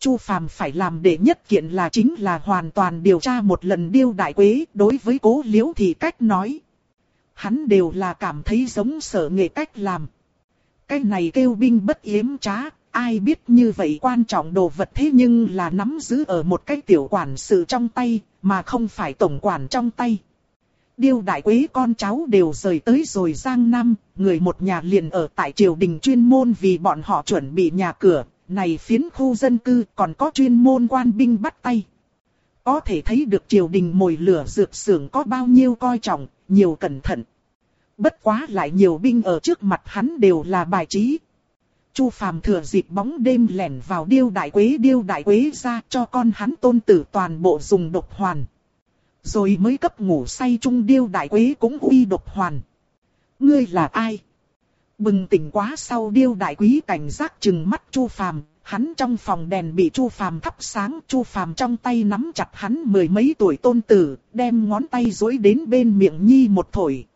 Chu Phàm phải làm đệ nhất kiện là chính là hoàn toàn điều tra một lần Điêu Đại Quế. Đối với Cố Liễu thì cách nói, hắn đều là cảm thấy giống Sở Nghệ cách làm. Cái này kêu binh bất yếm trá, ai biết như vậy quan trọng đồ vật thế nhưng là nắm giữ ở một cái tiểu quản sự trong tay, mà không phải tổng quản trong tay. Điêu Đại Quế con cháu đều rời tới rồi Giang Nam, người một nhà liền ở tại triều đình chuyên môn vì bọn họ chuẩn bị nhà cửa, này phiến khu dân cư còn có chuyên môn quan binh bắt tay. Có thể thấy được triều đình mồi lửa dược xưởng có bao nhiêu coi trọng, nhiều cẩn thận. Bất quá lại nhiều binh ở trước mặt hắn đều là bài trí. Chu Phàm thừa dịp bóng đêm lẻn vào Điêu Đại Quế ra cho con hắn tôn tử toàn bộ dùng độc hoàn. Rồi mới cấp ngủ say chung Điêu Đại Quế cũng uy độc hoàn. Ngươi là ai? Bừng tỉnh quá sau Điêu Đại Quý cảnh giác trừng mắt Chu Phàm, hắn trong phòng đèn bị Chu Phàm thắp sáng, Chu Phàm trong tay nắm chặt hắn mười mấy tuổi tôn tử, đem ngón tay duỗi đến bên miệng nhi một thổi.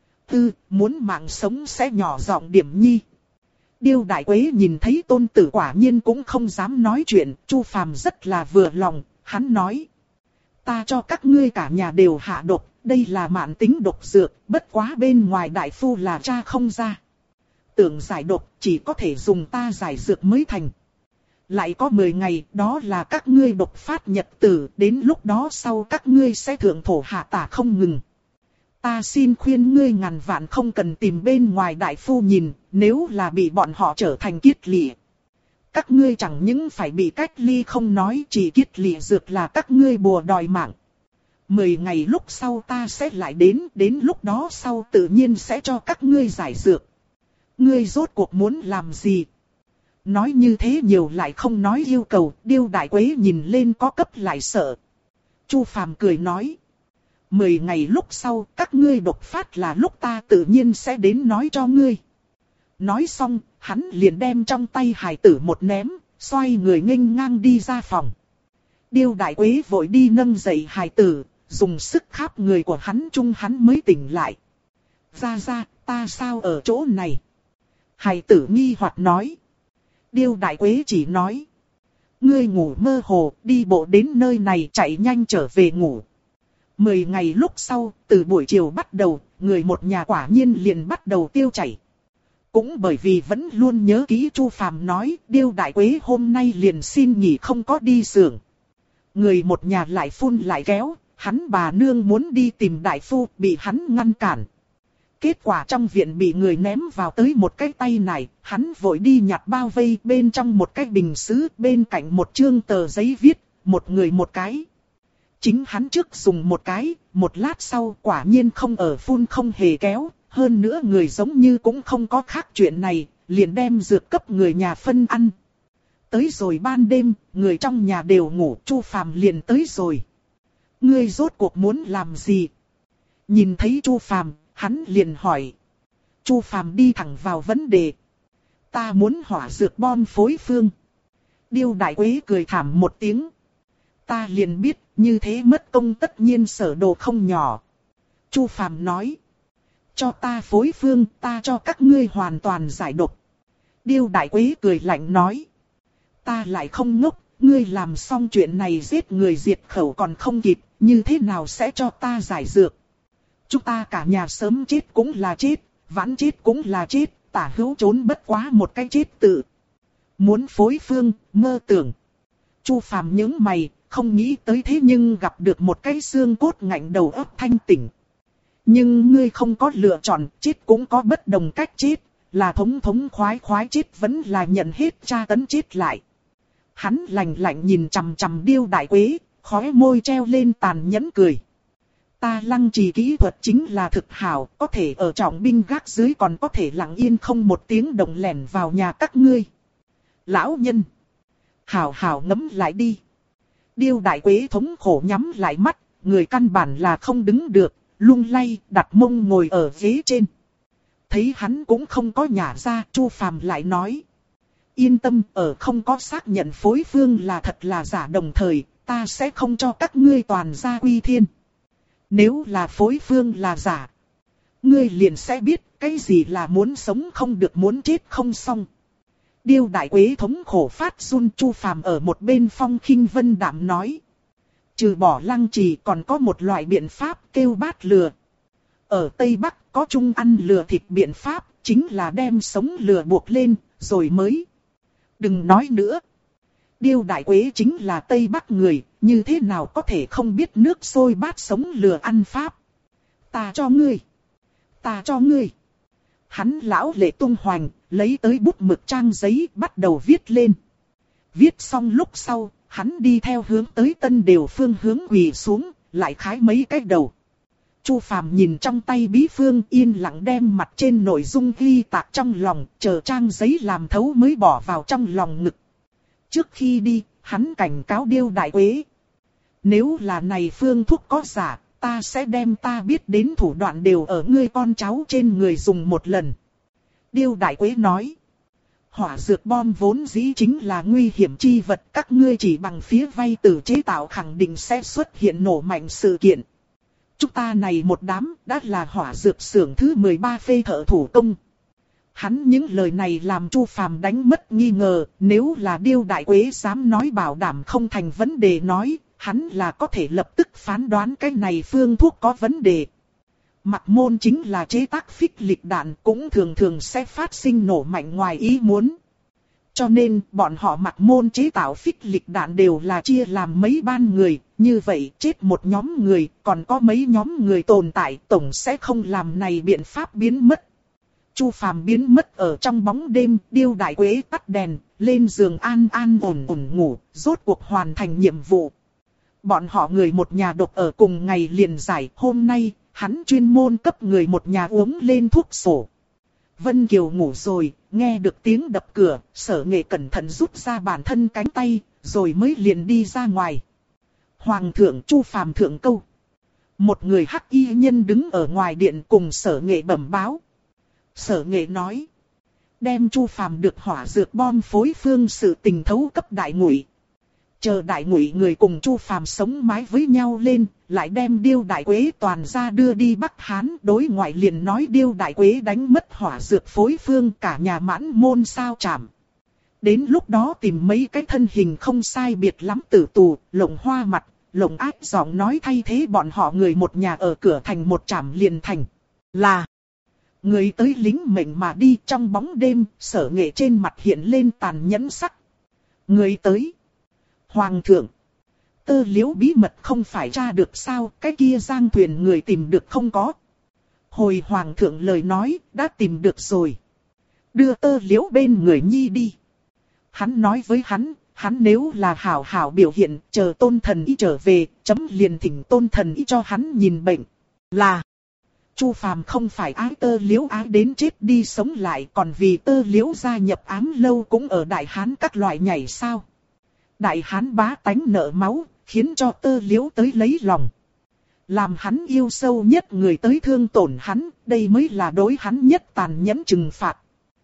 Muốn mạng sống sẽ nhỏ giọng điểm nhi. Điêu Đại Quế nhìn thấy tôn tử quả nhiên cũng không dám nói chuyện, Chu Phàm rất là vừa lòng, hắn nói: ta cho các ngươi cả nhà đều hạ độc, đây là mãn tính độc dược, bất quá bên ngoài đại phu là tra không ra. Tưởng giải độc chỉ có thể dùng ta giải dược mới thành. Lại có 10 ngày, đó là các ngươi độc phát nhật tử, đến lúc đó sau các ngươi sẽ thượng thổ hạ tả không ngừng. Ta xin khuyên ngươi ngàn vạn không cần tìm bên ngoài đại phu nhìn, nếu là bị bọn họ trở thành kiết lỵ. Các ngươi chẳng những phải bị cách ly không nói, chỉ kiết lỵ dược là các ngươi bùa đòi mạng. 10 ngày lúc sau ta sẽ lại đến lúc đó sau tự nhiên sẽ cho các ngươi giải dược. Ngươi rốt cuộc muốn làm gì? Nói như thế nhiều lại không nói yêu cầu, Điêu Đại Quế nhìn lên có cấp lại sợ. Chu Phàm cười nói: 10 ngày lúc sau các ngươi độc phát là lúc ta tự nhiên sẽ đến nói cho ngươi. Nói xong, hắn liền đem trong tay hài tử một ném, xoay người nghênh ngang đi ra phòng. Điêu Đại Quế vội đi nâng dậy hài tử, dùng sức kháp người của hắn chung hắn mới tỉnh lại. Ra, ta sao ở chỗ này? Hài tử nghi hoặc nói. Điêu Đại Quế chỉ nói: ngươi ngủ mơ hồ, đi bộ đến nơi này chạy nhanh trở về ngủ. 10 ngày lúc sau, từ buổi chiều bắt đầu, người một nhà quả nhiên liền bắt đầu tiêu chảy. Cũng bởi vì vẫn luôn nhớ kỹ Chu Phàm nói, Điêu Đại Quế hôm nay liền xin nghỉ không có đi xưởng. Người một nhà lại phun lại kéo, hắn bà nương muốn đi tìm đại phu, bị hắn ngăn cản. Kết quả trong viện bị người ném vào tới một cái tay này, hắn vội đi nhặt bao vây, bên trong một cái bình sứ, bên cạnh một chương tờ giấy viết, một người một cái. Chính hắn trước dùng một cái, một lát sau quả nhiên không ở phun không hề kéo, hơn nữa người giống như cũng không có khác chuyện này, liền đem dược cấp người nhà phân ăn. Tới rồi ban đêm, người trong nhà đều ngủ, Chu Phàm liền tới rồi. Ngươi rốt cuộc muốn làm gì? Nhìn thấy Chu Phàm, hắn liền hỏi. Chu Phàm đi thẳng vào vấn đề. Ta muốn hỏa dược bom phối phương. Điêu Đại Quế cười thảm một tiếng. Ta liền biết, như thế mất công tất nhiên sở đồ không nhỏ. Chu Phàm nói. Cho ta phối phương, ta cho các ngươi hoàn toàn giải độc. Điêu Đại Quế cười lạnh nói. Ta lại không ngốc, ngươi làm xong chuyện này giết người diệt khẩu còn không kịp, như thế nào sẽ cho ta giải dược? Chúng ta cả nhà sớm chết cũng là chết, vãn chết cũng là chết, tả hữu trốn bất quá một cái chết tự. Muốn phối phương, mơ tưởng. Chu Phàm nhướng mày, không nghĩ tới thế nhưng gặp được một cái xương cốt ngạnh đầu óc thanh tỉnh. Nhưng ngươi không có lựa chọn, chết cũng có bất đồng cách chết, là thống khoái chết vẫn là nhận hết tra tấn chết lại. Hắn lạnh lạnh nhìn chằm chằm Điêu Đại Quế, khóe môi treo lên tàn nhẫn cười. Ta Lăng Trì kỹ thuật chính là thực hảo, có thể ở trọng binh gác dưới còn có thể lặng yên không một tiếng động lẻn vào nhà các ngươi. Lão nhân, hảo ngẫm lại đi. Điêu Đại Quế thống khổ nhắm lại mắt, người căn bản là không đứng được, lung lay, đặt mông ngồi ở ghế trên. Thấy hắn cũng không có nhả ra, Chu Phàm lại nói. Yên tâm, ở không có xác nhận phối phương là thật là giả đồng thời, ta sẽ không cho các ngươi toàn gia quy thiên. Nếu là phối phương là giả, ngươi liền sẽ biết cái gì là muốn sống không được muốn chết không xong. Điêu đại quế thống khổ phát run. Chu Phàm ở một bên phong khinh vân đạm nói. Trừ bỏ lăng trì còn có một loại biện pháp kêu bát lừa. Ở Tây Bắc có chung ăn lừa thịt biện pháp, chính là đem sống lừa buộc lên, rồi mới. Đừng nói nữa. Điêu đại quế chính là Tây Bắc người, như thế nào có thể không biết nước sôi bát sống lừa ăn pháp. Ta cho ngươi. Ta cho ngươi. Hắn lão lệ tung hoành, lấy tới bút mực trang giấy bắt đầu viết lên. Viết xong lúc sau, hắn đi theo hướng tới Tân Đều phương hướng quỳ xuống, lại khái mấy cái đầu. Chu Phàm nhìn trong tay bí phương yên lặng đem mặt trên nội dung ghi tạc trong lòng, chờ trang giấy làm thấu mới bỏ vào trong lòng ngực. Trước khi đi, hắn cảnh cáo Điêu đại quế. Nếu là này phương thuốc có giả, ta sẽ đem ta biết đến thủ đoạn đều ở ngươi con cháu trên người dùng một lần. Điêu đại quế nói. Hỏa dược bom vốn dĩ chính là nguy hiểm chi vật, các ngươi chỉ bằng phía vay từ chế tạo khẳng định sẽ xuất hiện nổ mạnh sự kiện. Chúng ta này một đám đã là hỏa dược xưởng thứ 13 phê thợ thủ công. Hắn những lời này làm Chu Phàm đánh mất nghi ngờ, nếu là Điêu đại quế dám nói bảo đảm không thành vấn đề nói, hắn là có thể lập tức phán đoán cái này phương thuốc có vấn đề. Mặc môn chính là chế tác phích lịch đạn, cũng thường thường sẽ phát sinh nổ mạnh ngoài ý muốn. Cho nên bọn họ mặc môn chế tạo phích lịch đạn đều là chia làm mấy ban người, như vậy chết một nhóm người, còn có mấy nhóm người tồn tại, tổng sẽ không làm này biện pháp biến mất. Chu Phàm biến mất ở trong bóng đêm, Điêu đại quế tắt đèn, lên giường an an ổn ổn ngủ, rốt cuộc hoàn thành nhiệm vụ. Bọn họ người một nhà độc ở cùng ngày liền giải, hôm nay, hắn chuyên môn cấp người một nhà uống lên thuốc sổ. Vân Kiều ngủ rồi, nghe được tiếng đập cửa, Sở Nghệ cẩn thận rút ra bản thân cánh tay, rồi mới liền đi ra ngoài. Hoàng thượng Chu Phàm thượng câu. Một người hắc y nhân đứng ở ngoài điện cùng Sở Nghệ bẩm báo. Sở Nghệ nói. Đem Chu Phàm được hỏa dược bom phối phương sự tình thấu cấp đại ngụy. Chờ đại ngụy người cùng Chu Phàm sống mái với nhau lên, lại đem Điêu đại quế toàn ra đưa đi Bắc Hán. Đối ngoại liền nói Điêu đại quế đánh mất hỏa dược phối phương, cả nhà mãn môn sao chảm. Đến lúc đó tìm mấy cái thân hình không sai biệt lắm tử tù, lồng hoa mặt, lồng ác giọng nói thay thế bọn họ người một nhà ở cửa thành một chảm liền thành. Là người tới lính mệnh mà đi. Trong bóng đêm, Sở Nghệ trên mặt hiện lên tàn nhẫn sắc. Người tới. Hoàng thượng. Tơ liễu bí mật không phải tra được sao, cái kia Giang Thuyền người tìm được không có. Hồi Hoàng thượng lời nói, đã tìm được rồi. Đưa Tơ liễu bên người nhi đi. Hắn nói với hắn nếu là hảo hảo biểu hiện, chờ Tôn thần y trở về, chấm liền thỉnh Tôn thần y cho hắn nhìn bệnh. Là. Chu Phàm không phải ái Tơ liễu ái đến chết đi sống lại, còn vì Tơ liễu gia nhập ám lâu cũng ở Đại Hán các loại nhảy sao. Đại Hán bá tánh nợ máu, khiến cho Tơ liễu tới lấy lòng. Làm hắn yêu sâu nhất người tới thương tổn hắn, đây mới là đối hắn nhất tàn nhẫn trừng phạt.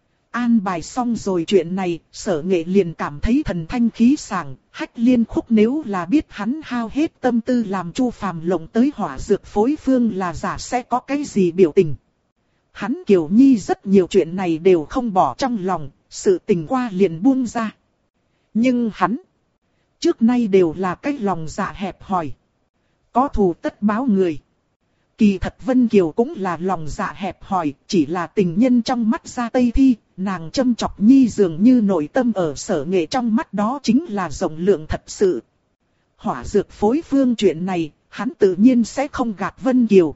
An bài xong rồi chuyện này, Sở Nghệ liền cảm thấy thần thanh khí sảng. Hách Liên Khúc nếu là biết hắn hao hết tâm tư làm Chu Phàm lộng tới hỏa dược phối phương là giả sẽ có cái gì biểu tình. Hắn Kiều Nhi rất nhiều chuyện này đều không bỏ trong lòng, sự tình qua liền buông ra. Nhưng hắn trước nay đều là cái lòng dạ hẹp hòi, có thù tất báo người. Kỳ thật Vân Kiều cũng là lòng dạ hẹp hòi, chỉ là tình nhân trong mắt Gia Tây Thi, nàng châm chọc Nhi dường như nội tâm ở Sở Nghệ trong mắt đó chính là rộng lượng thật sự. Hỏa dược phối phương chuyện này, hắn tự nhiên sẽ không gạt Vân Kiều.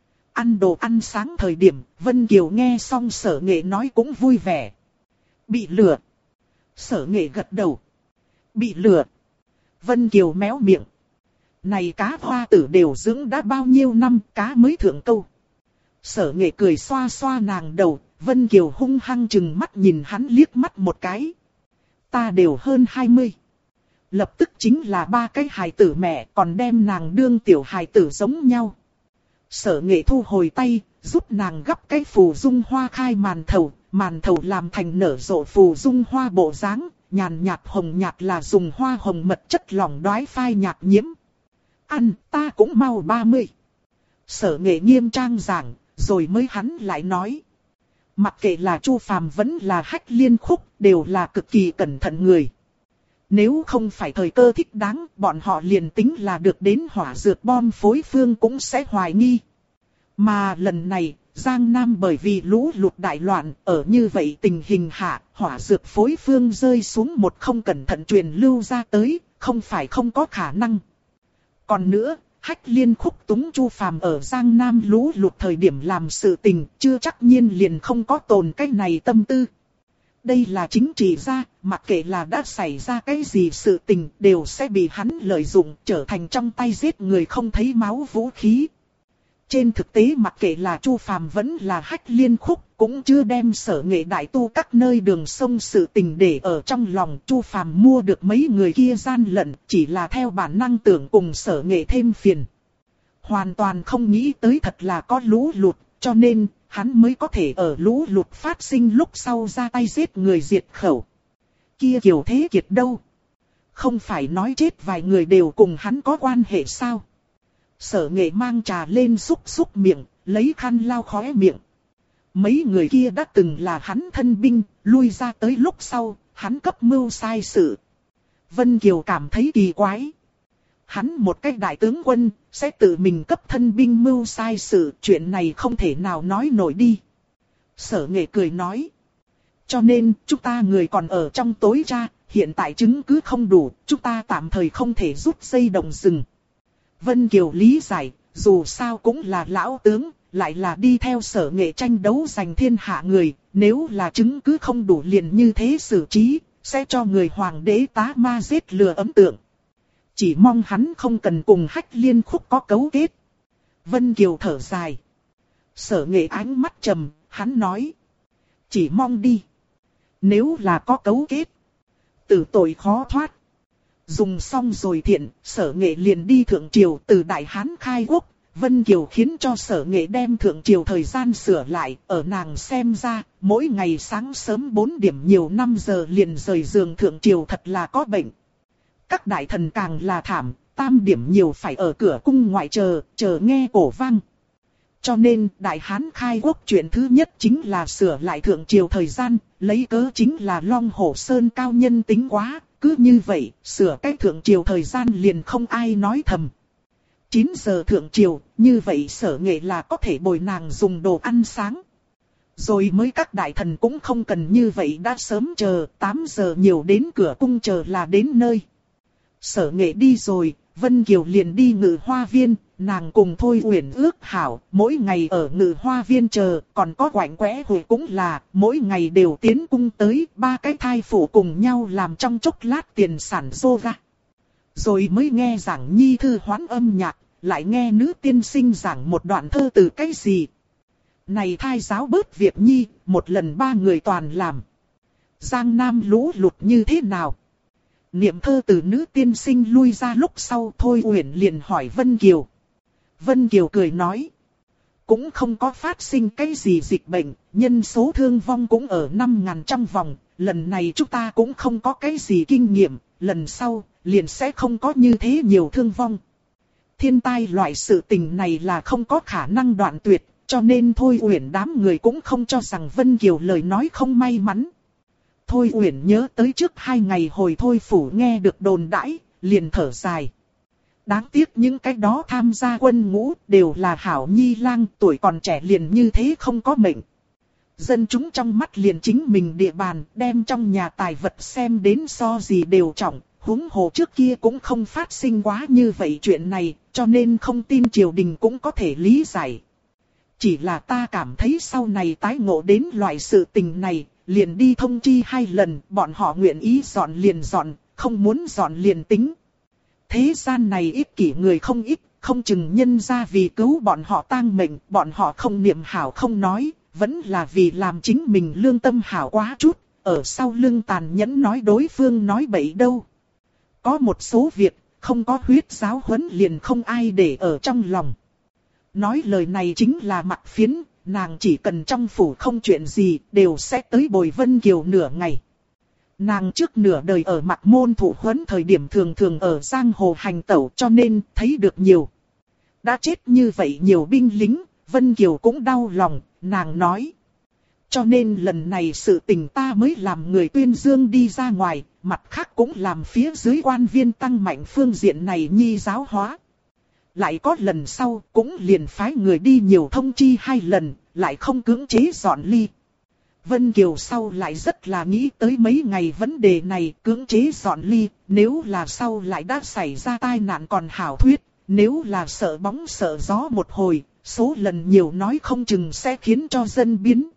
Ăn đồ ăn sáng thời điểm, Vân Kiều nghe xong Sở Nghệ nói cũng vui vẻ. Bị lừa. Sở Nghệ gật đầu. Bị lừa. Vân Kiều méo miệng. Này cá hoa tử đều dưỡng đã bao nhiêu năm, cá mới thượng câu. Sở Nghệ cười xoa xoa nàng đầu, Vân Kiều hung hăng chừng mắt nhìn hắn liếc mắt một cái. Ta đều hơn 20. Lập tức chính là ba cái hài tử mẹ, còn đem nàng đương tiểu hài tử giống nhau. Sở Nghệ thu hồi tay, giúp nàng gắp cái phù dung hoa khai màn thầu làm thành nở rộ phù dung hoa bộ dáng, nhàn nhạt hồng nhạt là dùng hoa hồng mật chất lỏng đoái phai nhạt nhiễm. Ăn, ta cũng mau 30. Sở Nghệ nghiêm trang giảng, rồi mới hắn lại nói. Mặc kệ là Chu Phàm vẫn là Hách Liên Khúc, đều là cực kỳ cẩn thận người. Nếu không phải thời cơ thích đáng, bọn họ liền tính là được đến hỏa dược bom phối phương cũng sẽ hoài nghi. Mà lần này, Giang Nam bởi vì lũ lụt đại loạn, ở như vậy tình hình hạ, hỏa dược phối phương rơi xuống một không cẩn thận truyền lưu ra tới, không phải không có khả năng. Còn nữa, Hách Liên Khúc túng Chu Phàm ở Giang Nam lũ lụt thời điểm làm sự tình, chưa chắc nhiên liền không có tồn cái này tâm tư. Đây là chính trị gia, mặc kệ là đã xảy ra cái gì sự tình, đều sẽ bị hắn lợi dụng, trở thành trong tay giết người không thấy máu vũ khí. Trên thực tế mặc kệ là Chu Phàm vẫn là Hách Liên Khúc, cũng chưa đem Sở Nghệ đại tu các nơi đường sông sự tình để ở trong lòng. Chu Phàm mua được mấy người kia gian lận, chỉ là theo bản năng tưởng cùng Sở Nghệ thêm phiền. Hoàn toàn không nghĩ tới thật là có lũ lụt, cho nên hắn mới có thể ở lũ lụt phát sinh lúc sau ra tay giết người diệt khẩu. Kia Kiều Thế Kiệt đâu? Không phải nói chết vài người đều cùng hắn có quan hệ sao? Sở Nghệ mang trà lên xúc miệng, lấy khăn lau khóe miệng. Mấy người kia đã từng là hắn thân binh, lui ra tới lúc sau, hắn cấp mưu sai sự. Vân Kiều cảm thấy kỳ quái. Hắn một cái đại tướng quân, sẽ tự mình cấp thân binh mưu sai sự, chuyện này không thể nào nói nổi đi. Sở Nghệ cười nói. Cho nên, chúng ta người còn ở trong tối tra, hiện tại chứng cứ không đủ, chúng ta tạm thời không thể rút dây động rừng. Vân Kiều lý giải, dù sao cũng là lão tướng, lại là đi theo Sở Nghệ tranh đấu giành thiên hạ người, nếu là chứng cứ không đủ liền như thế xử trí, sẽ cho người hoàng đế tá ma giết lừa ấn tượng. Chỉ mong hắn không cần cùng Hách Liên Khúc có cấu kết. Vân Kiều thở dài. Sở Nghệ ánh mắt trầm, hắn nói. Chỉ mong đi. Nếu là có cấu kết, tử tội khó thoát. Dùng xong rồi thiện, Sở Nghệ liền đi Thượng Triều từ Đại Hán khai quốc. Vân Kiều khiến cho Sở Nghệ đem Thượng Triều thời gian sửa lại, ở nàng xem ra, mỗi ngày sáng sớm 4 điểm nhiều 5 giờ liền rời giường Thượng Triều thật là có bệnh. Các đại thần càng là thảm, 3 điểm nhiều phải ở cửa cung ngoại chờ nghe cổ vang. Cho nên, Đại Hán khai quốc chuyện thứ nhất chính là sửa lại Thượng Triều thời gian, lấy cớ chính là Long Hổ Sơn cao nhân tính quá, cứ như vậy, sửa cái Thượng Triều thời gian liền không ai nói thầm. 9 giờ Thượng Triều, như vậy Sở Nghệ là có thể bồi nàng dùng đồ ăn sáng. Rồi mới các đại thần cũng không cần như vậy đã sớm chờ, 8 giờ nhiều đến cửa cung chờ là đến nơi. Sở Nghệ đi rồi, Vân Kiều liền đi Ngự Hoa Viên, nàng cùng Thôi Uyển ước hảo, mỗi ngày ở Ngự Hoa Viên chờ, còn có Quạnh Quẽ Huệ cũng là, mỗi ngày đều tiến cung tới, 3 cái thai phụ cùng nhau làm trong chốc lát tiền sản yoga. Rồi mới nghe giảng nhi thư hoán âm nhạc, lại nghe nữ tiên sinh giảng một đoạn thơ từ cái gì. Này thai giáo bớt việc nhi, một lần 3 người toàn làm. Giang Nam lũ lụt như thế nào? Niệm thơ từ nữ tiên sinh lui ra lúc sau Thôi Uyển liền hỏi Vân Kiều. Vân Kiều cười nói. Cũng không có phát sinh cái gì dịch bệnh, nhân số thương vong cũng ở 5.000 trong vòng. Lần này chúng ta cũng không có cái gì kinh nghiệm, lần sau liền sẽ không có như thế nhiều thương vong. Thiên tai loại sự tình này là không có khả năng đoạn tuyệt, cho nên Thôi Uyển đám người cũng không cho rằng Vân Kiều lời nói không may mắn. Thôi Uyển nhớ tới trước 2 ngày hồi Thôi phủ nghe được đồn đãi, liền thở dài. Đáng tiếc những cái đó tham gia quân ngũ đều là hảo nhi lang, tuổi còn trẻ liền như thế không có mệnh. Dân chúng trong mắt liền chính mình địa bàn, đem trong nhà tài vật xem đến so gì đều trọng, huống hồ trước kia cũng không phát sinh quá như vậy chuyện này, cho nên không tin triều đình cũng có thể lý giải. Chỉ là ta cảm thấy sau này tái ngộ đến loại sự tình này, liền đi thông chi 2 lần, bọn họ nguyện ý dọn liền dọn, không muốn dọn liền tính. Thế gian này ích kỷ người không ít, không chừng nhân ra vì cứu bọn họ tang mệnh, bọn họ không niệm hảo không nói, vẫn là vì làm chính mình lương tâm hảo quá chút, ở sau lưng tàn nhẫn nói đối phương nói bậy đâu. Có một số việc, không có huyết giáo huấn liền không ai để ở trong lòng. Nói lời này chính là Mạc Phiến, nàng chỉ cần trong phủ không chuyện gì, đều sẽ tới bồi Vân Kiều nửa ngày. Nàng trước nửa đời ở Mạc Môn thụ huấn thời điểm thường thường ở giang hồ hành tẩu cho nên thấy được nhiều. Đã chết như vậy nhiều binh lính, Vân Kiều cũng đau lòng, nàng nói. Cho nên lần này sự tình ta mới làm người tuyên dương đi ra ngoài, mặt khác cũng làm phía dưới quan viên tăng mạnh phương diện này nhi giáo hóa. Lại có lần sau cũng liền phái người đi nhiều thông chi 2 lần, lại không cưỡng chế dọn ly. Vân Kiều sau lại rất là nghĩ tới mấy ngày vấn đề này, cưỡng chế dọn ly, nếu là sau lại đã xảy ra tai nạn còn hảo thuyết, nếu là sợ bóng sợ gió một hồi, số lần nhiều nói không chừng sẽ khiến cho dân biến.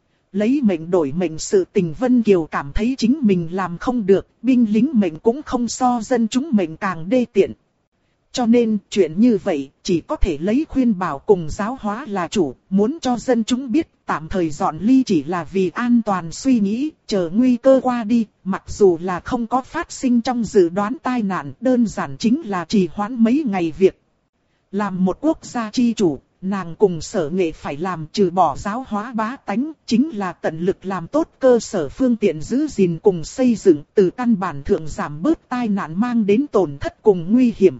Lấy mệnh đổi mệnh sự tình Vân Kiều cảm thấy chính mình làm không được, binh lính mệnh cũng không so dân chúng mệnh càng đê tiện. Cho nên chuyện như vậy chỉ có thể lấy khuyên bảo cùng giáo hóa là chủ, muốn cho dân chúng biết tạm thời dọn ly chỉ là vì an toàn suy nghĩ, chờ nguy cơ qua đi, mặc dù là không có phát sinh trong dự đoán tai nạn, đơn giản chính là trì hoãn mấy ngày việc. Làm một quốc gia chi chủ, nàng cùng Sở Nghệ phải làm trừ bỏ giáo hóa bá tánh, chính là tận lực làm tốt cơ sở phương tiện giữ gìn cùng xây dựng, từ căn bản thượng giảm bớt tai nạn mang đến tổn thất cùng nguy hiểm.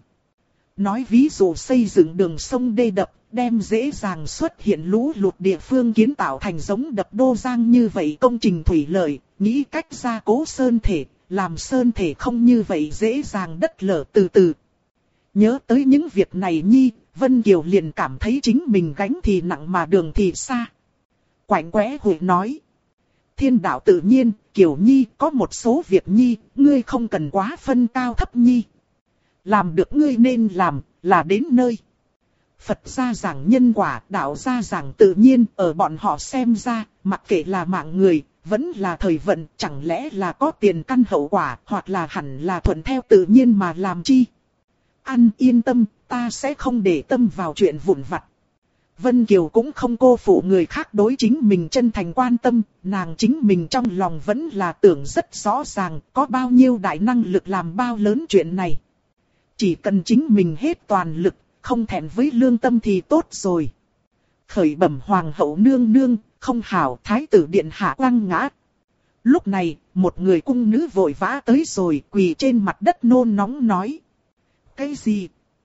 Nói ví dụ xây dựng đường sông đê đập, đem dễ dàng xuất hiện lũ lụt địa phương kiến tạo thành giống đập Đô Giang như vậy công trình thủy lợi, nghĩ cách gia cố sơn thể, làm sơn thể không như vậy dễ dàng đất lở từ từ. Nhớ tới những việc này nhi, Vân Kiều liền cảm thấy chính mình gánh thì nặng mà đường thì xa. Quạnh quẽ hội nói. Thiên đạo tự nhiên, Kiều nhi có một số việc nhi, ngươi không cần quá phân cao thấp nhi. Làm được ngươi nên làm, là đến nơi. Phật gia giảng nhân quả, đạo gia giảng tự nhiên, ở bọn họ xem ra, mặc kệ là mạng người, vẫn là thời vận, chẳng lẽ là có tiền căn hậu quả, hoặc là hẳn là thuận theo tự nhiên mà làm chi. Ăn yên tâm, ta sẽ không để tâm vào chuyện vụn vặt. Vân Kiều cũng không cô phụ người khác đối chính mình chân thành quan tâm, nàng chính mình trong lòng vẫn là tưởng rất rõ ràng, có bao nhiêu đại năng lực làm bao lớn chuyện này. Chỉ cần chính mình hết toàn lực, không thẹn với lương tâm thì tốt rồi. Khởi bẩm hoàng hậu nương nương, không hảo, thái tử điện hạ quăng ngã. Lúc này, một người cung nữ vội vã tới rồi, quỳ trên mặt đất nôn nóng nói. Cái gì?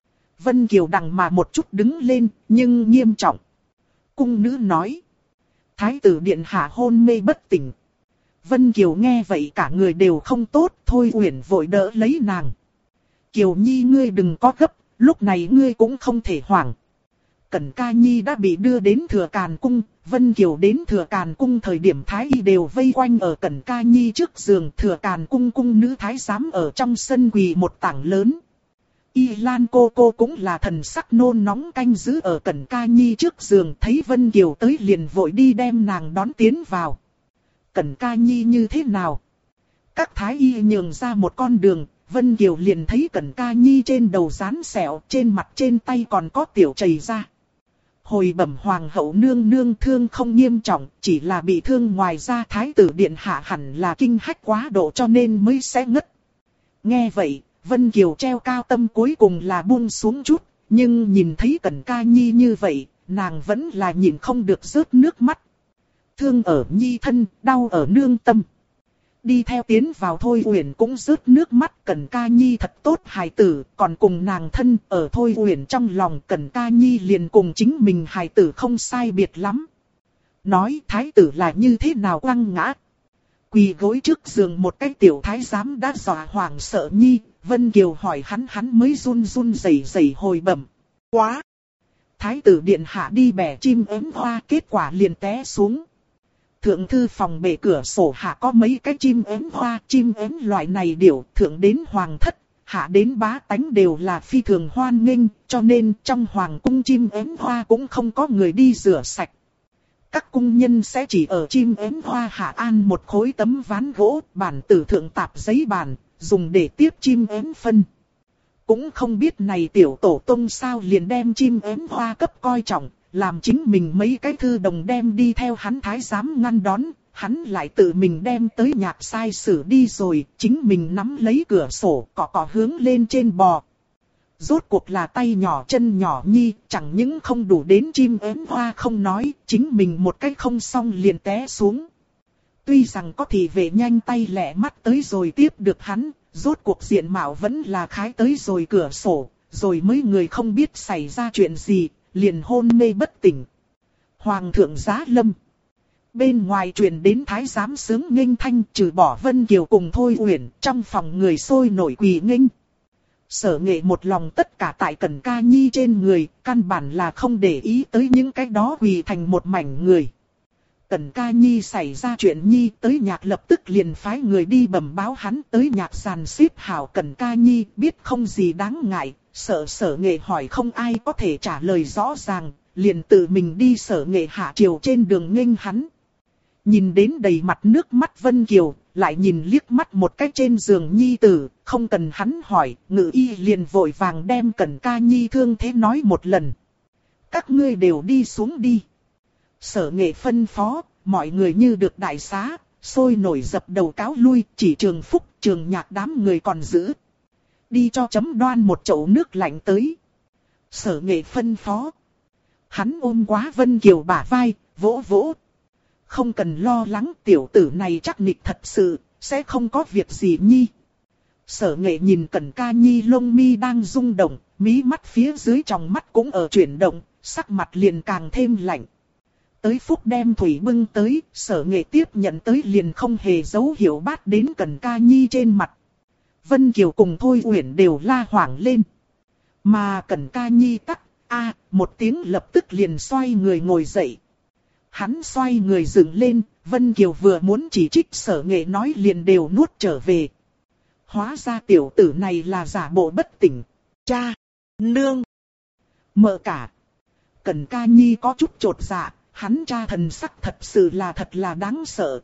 Vân Kiều đằng mà một chút đứng lên, nhưng nghiêm trọng. Cung nữ nói. Thái tử điện hạ hôn mê bất tỉnh. Vân Kiều nghe vậy cả người đều không tốt, Thôi Uyển vội đỡ lấy nàng. Kiều nhi ngươi đừng có gấp, lúc này ngươi cũng không thể hoảng. Cẩn Ca Nhi đã bị đưa đến Thừa Càn Cung, Vân Kiều đến Thừa Càn Cung thời điểm Thái Y đều vây quanh ở Cẩn Ca Nhi trước giường. Thừa Càn Cung cung nữ Thái giám ở trong sân quỳ một tảng lớn. Y Lan cô cũng là thần sắc nôn nóng canh giữ ở Cẩn Ca Nhi trước giường, thấy Vân Kiều tới liền vội đi đem nàng đón tiến vào. Cẩn Ca Nhi như thế nào? Các Thái Y nhường ra một con đường. Vân Kiều liền thấy Cẩn Ca Nhi trên đầu rán sẹo, trên mặt trên tay còn có tiểu chảy ra. Hồi bẩm hoàng hậu nương nương, thương không nghiêm trọng, chỉ là bị thương, ngoài ra thái tử điện hạ hẳn là kinh hách quá độ cho nên mới sẽ ngất. Nghe vậy, Vân Kiều treo cao tâm cuối cùng là buông xuống chút, nhưng nhìn thấy Cẩn Ca Nhi như vậy, nàng vẫn là nhịn không được rớt nước mắt. Thương ở nhi thân, đau ở nương tâm. Đi theo tiến vào Thôi Uyển cũng rớt nước mắt. Cẩn Ca Nhi thật tốt hài tử, còn cùng nàng thân. Ở Thôi Uyển trong lòng Cẩn Ca Nhi liền cùng chính mình hài tử không sai biệt lắm. Nói thái tử là như thế nào quăng ngã. Quỳ gối trước giường một cái tiểu thái giám đã dọa hoảng sợ Nhi. Vân Kiều hỏi hắn mới run run rẩy rẩy hồi bẩm. Quá! Thái tử điện hạ đi bẻ chim ếm hoa, kết quả liền té xuống. Thượng thư phòng bề cửa sổ hạ có mấy cái chim ếm hoa, chim ếm loại này điểu, thượng đến hoàng thất, hạ đến bá tánh đều là phi thường hoan nghênh, cho nên trong hoàng cung chim ếm hoa cũng không có người đi rửa sạch. Các cung nhân sẽ chỉ ở chim ếm hoa hạ an một khối tấm ván gỗ, bản tử thượng tạp giấy bàn, dùng để tiếp chim ếm phân. Cũng không biết này tiểu tổ tông sao liền đem chim ếm hoa cấp coi trọng. Làm chính mình mấy cái thư đồng đem đi theo hắn thái giám ngăn đón, hắn lại tự mình đem tới nhạc sai sử đi rồi, chính mình nắm lấy cửa sổ, cọ hướng lên trên bò. Rốt cuộc là tay nhỏ chân nhỏ Nhi, chẳng những không đủ đến chim ếm hoa không nói, chính mình một cái không xong liền té xuống. Tuy rằng có thị vệ nhanh tay lẹ mắt tới rồi tiếp được hắn, rốt cuộc diện mạo vẫn là khái tới rồi cửa sổ, rồi mới người không biết xảy ra chuyện gì. Liền hôn mê bất tỉnh. Hoàng thượng giá lâm. Bên ngoài truyền đến thái giám sướng nghênh thanh, trừ bỏ Vân Kiều cùng Thôi Uyển, trong phòng người sôi nổi quỳ nghênh. Sở Nghệ một lòng tất cả tại Cẩn Ca Nhi trên người, căn bản là không để ý tới những cái đó quỳ thành một mảnh người. Cẩn Ca Nhi xảy ra chuyện Nhi tới nhạc lập tức liền phái người đi bẩm báo hắn tới nhạc sàn xếp hảo Cẩn Ca Nhi, biết không gì đáng ngại, sợ Sở Nghệ hỏi không ai có thể trả lời rõ ràng, liền tự mình đi Sở Nghệ hạ triều trên đường nghênh hắn. Nhìn đến đầy mặt nước mắt Vân Kiều, lại nhìn liếc mắt một cái trên giường Nhi tử, không cần hắn hỏi, Ngự Y liền vội vàng đem Cẩn Ca Nhi thương thế nói một lần. Các ngươi đều đi xuống đi. Sở Nghệ phân phó, mọi người như được đại xá, sôi nổi dập đầu cáo lui, chỉ Trường Phúc, Trường Nhạc đám người còn giữ. Đi cho chấm đoan một chậu nước lạnh tới. Sở Nghệ phân phó. Hắn ôm quá Vân Kiều bả vai, vỗ vỗ. Không cần lo lắng, tiểu tử này chắc nịch thật sự, sẽ không có việc gì Nhi. Sở Nghệ nhìn Cẩn Ca Nhi lông mi đang rung động, mí mắt phía dưới tròng mắt cũng ở chuyển động, sắc mặt liền càng thêm lạnh. Tới phút đem thủy bưng tới, Sở Nghệ tiếp nhận tới liền không hề dấu hiệu bát đến Cẩn Ca Nhi trên mặt. Vân Kiều cùng Thôi Uyển đều la hoảng lên. Mà Cẩn Ca Nhi tắc, một tiếng lập tức liền xoay người ngồi dậy. Hắn xoay người dựng lên, Vân Kiều vừa muốn chỉ trích Sở Nghệ nói liền đều nuốt trở về. Hóa ra tiểu tử này là giả bộ bất tỉnh. Cha! Nương! Mợ cả! Cẩn Ca Nhi có chút chột dạ, hắn cha thần sắc thật sự là thật là đáng sợ.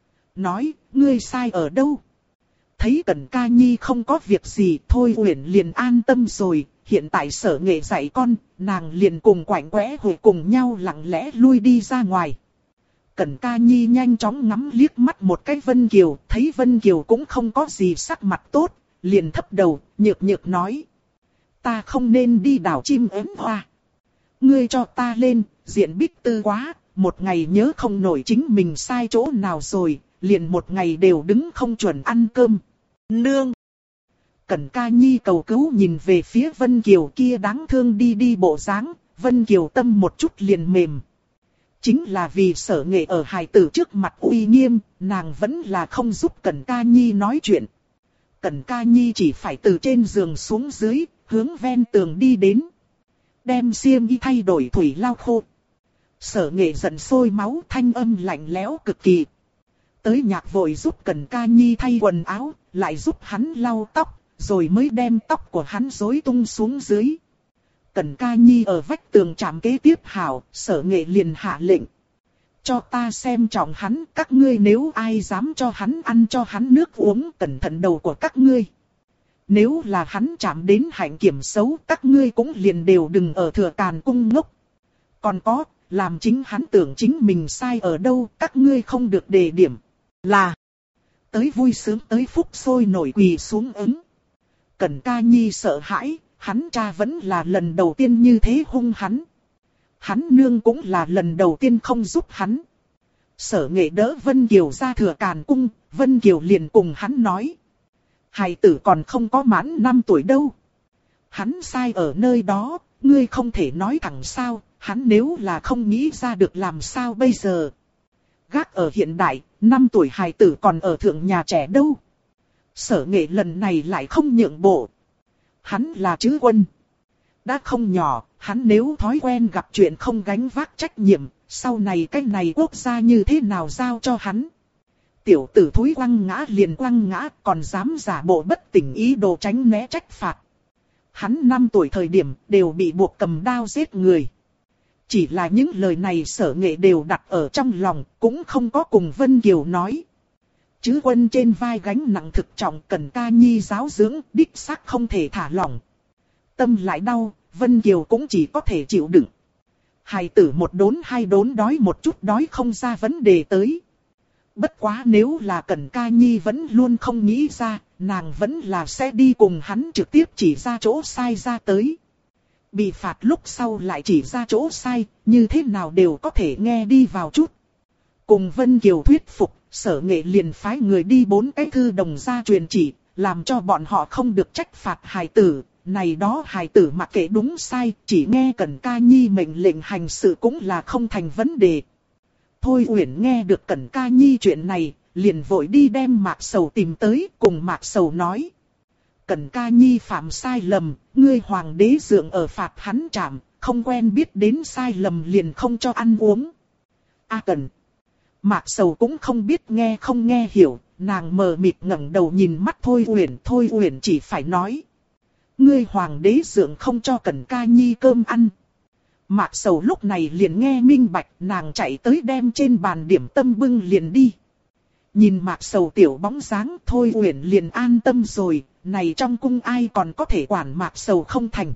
Nói, ngươi sai ở đâu? Thấy Cẩn Ca Nhi không có việc gì, Thôi Uyển liền an tâm rồi. Hiện tại Sở Nghệ dạy con, nàng liền cùng Quạnh Quẽ Huệ cùng nhau lặng lẽ lui đi ra ngoài. Cẩn Ca Nhi nhanh chóng ngắm liếc mắt một cái Vân Kiều, thấy Vân Kiều cũng không có gì sắc mặt tốt, liền thấp đầu, nhược nhược nói. Ta không nên đi đảo chim ếm hoa. Ngươi cho ta lên, diện bích tư quá, một ngày nhớ không nổi chính mình sai chỗ nào rồi, liền một ngày đều đứng không chuẩn ăn cơm. Nương! Cẩn Ca Nhi cầu cứu nhìn về phía Vân Kiều kia đáng thương đi đi bộ dáng, Vân Kiều tâm một chút liền mềm. Chính là vì Sở Nghệ ở hài tử trước mặt uy nghiêm, nàng vẫn là không giúp Cẩn Ca Nhi nói chuyện. Cẩn Ca Nhi chỉ phải từ trên giường xuống dưới, hướng ven tường đi đến. Đem xiêm y thay đổi thủy lau khô. Sở Nghệ giận sôi máu, thanh âm lạnh lẽo cực kỳ. Tới nhạc vội giúp Cẩn Ca Nhi thay quần áo, lại giúp hắn lau tóc, rồi mới đem tóc của hắn rối tung xuống dưới. Cẩn Ca Nhi ở vách tường chạm kế tiếp hảo, Sở Nghệ liền hạ lệnh. Cho ta xem trọng hắn, các ngươi nếu ai dám cho hắn ăn cho hắn nước uống, cẩn thận đầu của các ngươi. Nếu là hắn chạm đến hạnh kiểm xấu, các ngươi cũng liền đều đừng ở Thừa Càn cung ngốc. Còn có, làm chính hắn tưởng chính mình sai ở đâu, các ngươi không được đề điểm. Là, tới vui sướng tới phúc sôi nổi quỳ xuống ứng. Cẩn Ca Nhi sợ hãi, hắn cha vẫn là lần đầu tiên như thế hung hắn. Hắn nương cũng là lần đầu tiên không giúp hắn. Sở Nghệ đỡ Vân Kiều ra Thừa Càn cung, Vân Kiều liền cùng hắn nói. Hài tử còn không có mãn 5 tuổi đâu. Hắn sai ở nơi đó, ngươi không thể nói thẳng sao, hắn nếu là không nghĩ ra được làm sao bây giờ. Gác ở hiện đại, 5 tuổi hài tử còn ở thượng nhà trẻ đâu. Sở Nghệ lần này lại không nhượng bộ. Hắn là chữ quân. Đã không nhỏ, hắn nếu thói quen gặp chuyện không gánh vác trách nhiệm, sau này cái này quốc gia như thế nào giao cho hắn. Tiểu tử thúi quăng ngã liền quăng ngã, còn dám giả bộ bất tỉnh ý đồ tránh né trách phạt. Hắn 5 tuổi thời điểm đều bị buộc cầm đao giết người. Chỉ là những lời này Sở Nghệ đều đặt ở trong lòng, cũng không có cùng Vân Kiều nói. Chứ quân trên vai gánh nặng thực trọng, Cẩn Ca Nhi giáo dưỡng, đích xác không thể thả lỏng. Tâm lại đau, Vân Kiều cũng chỉ có thể chịu đựng. Hài tử một đốn hai đốn đói một chút đói không ra vấn đề tới. Bất quá nếu là Cẩn Ca Nhi vẫn luôn không nghĩ ra, nàng vẫn là sẽ đi cùng hắn trực tiếp chỉ ra chỗ sai ra tới. Bị phạt lúc sau lại chỉ ra chỗ sai, như thế nào đều có thể nghe đi vào chút. Cùng Vân Kiều thuyết phục, Sở Nghệ liền phái người đi 4 cái thư đồng ra truyền chỉ, làm cho bọn họ không được trách phạt hài tử. Này đó hài tử mặc kệ đúng sai, chỉ nghe Cẩn Ca Nhi mệnh lệnh hành sự cũng là không thành vấn đề. Thôi Uyển nghe được Cẩn Ca Nhi chuyện này, liền vội đi đem Mạc Sầu tìm tới, cùng Mạc Sầu nói. Cẩn Ca Nhi phạm sai lầm, ngươi hoàng đế dượng ở phạt hắn trảm, không quen biết đến sai lầm liền không cho ăn uống. Cẩn. Mạc Sầu cũng không biết nghe không nghe hiểu, nàng mờ mịt ngẩng đầu nhìn mắt Thôi Uyển chỉ phải nói. Ngươi hoàng đế dượng không cho Cẩn Ca Nhi cơm ăn. Mạc Sầu lúc này liền nghe minh bạch, nàng chạy tới đem trên bàn điểm tâm bưng liền đi. Nhìn Mạc Sầu tiểu bóng dáng, Thôi Uyển liền an tâm rồi, này trong cung ai còn có thể quản Mạc Sầu không thành.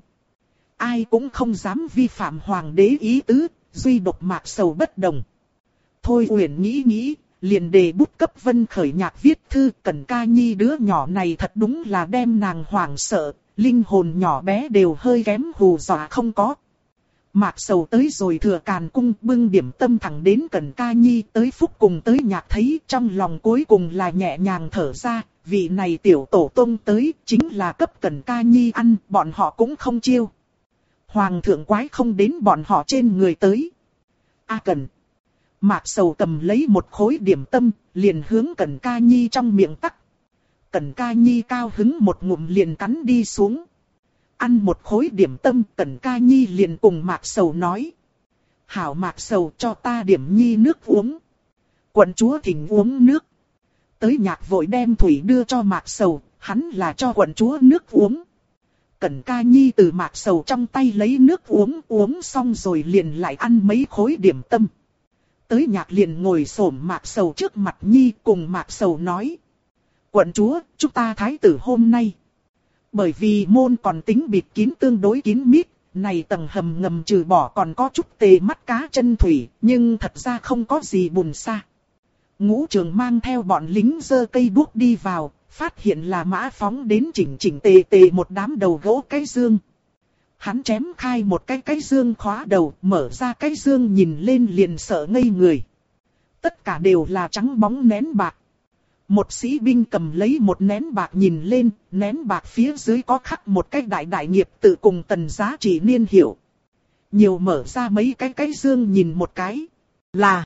Ai cũng không dám vi phạm hoàng đế ý tứ, duy độc Mạc Sầu bất đồng. Thôi Uyển nghĩ, liền đề bút cấp Vân Khởi Nhạc viết thư. Cẩn Ca Nhi đứa nhỏ này thật đúng là đem nàng hoảng sợ, linh hồn nhỏ bé đều hơi kém hù dọa không có. Mạc Sầu tới rồi Thừa Càn cung, bưng điểm tâm thẳng đến Cẩn Ca Nhi, tới phúc cùng tới nhạc thấy, trong lòng cuối cùng là nhẹ nhàng thở ra, vị này tiểu tổ tông tới chính là cấp Cẩn Ca Nhi ăn, bọn họ cũng không chiêu. Hoàng thượng quái không đến bọn họ trên người tới. Cẩn. Mạc Sầu cầm lấy một khối điểm tâm, liền hướng Cẩn Ca Nhi trong miệng tắc. Cẩn Ca Nhi cao hứng một ngụm liền cắn đi xuống. Ăn một khối điểm tâm, Cẩn Ca Nhi liền cùng Mạc Sầu nói. Hảo Mạc Sầu, cho ta điểm nhi nước uống. Quận chúa thỉnh uống nước. Tới nhạc vội đem thủy đưa cho Mạc Sầu, hắn là cho quận chúa nước uống. Cẩn Ca Nhi từ Mạc Sầu trong tay lấy nước uống xong rồi liền lại ăn mấy khối điểm tâm. Tới nhạc liền ngồi xổm Mạc Sầu trước mặt Nhi, cùng Mạc Sầu nói. Quận chúa, chúng ta thái tử hôm nay. Bởi vì môn còn tính bịt kín tương đối kín mít, này tầng hầm ngầm trừ bỏ còn có chút tê mắt cá chân thủy, nhưng thật ra không có gì bùn xa. Ngũ Trường mang theo bọn lính giơ cây đuốc đi vào, phát hiện là Mã Phóng đến chỉnh tề một đám đầu gỗ cái dương. Hắn chém khai một cái dương khóa đầu, mở ra cái dương nhìn lên liền sợ ngây người. Tất cả đều là trắng bóng nén bạc. Một sĩ binh cầm lấy một nén bạc nhìn lên, nén bạc phía dưới có khắc một cái đại nghiệp tự cùng tần giá trị niên hiệu. Nhiều mở ra mấy cái dương nhìn một cái, là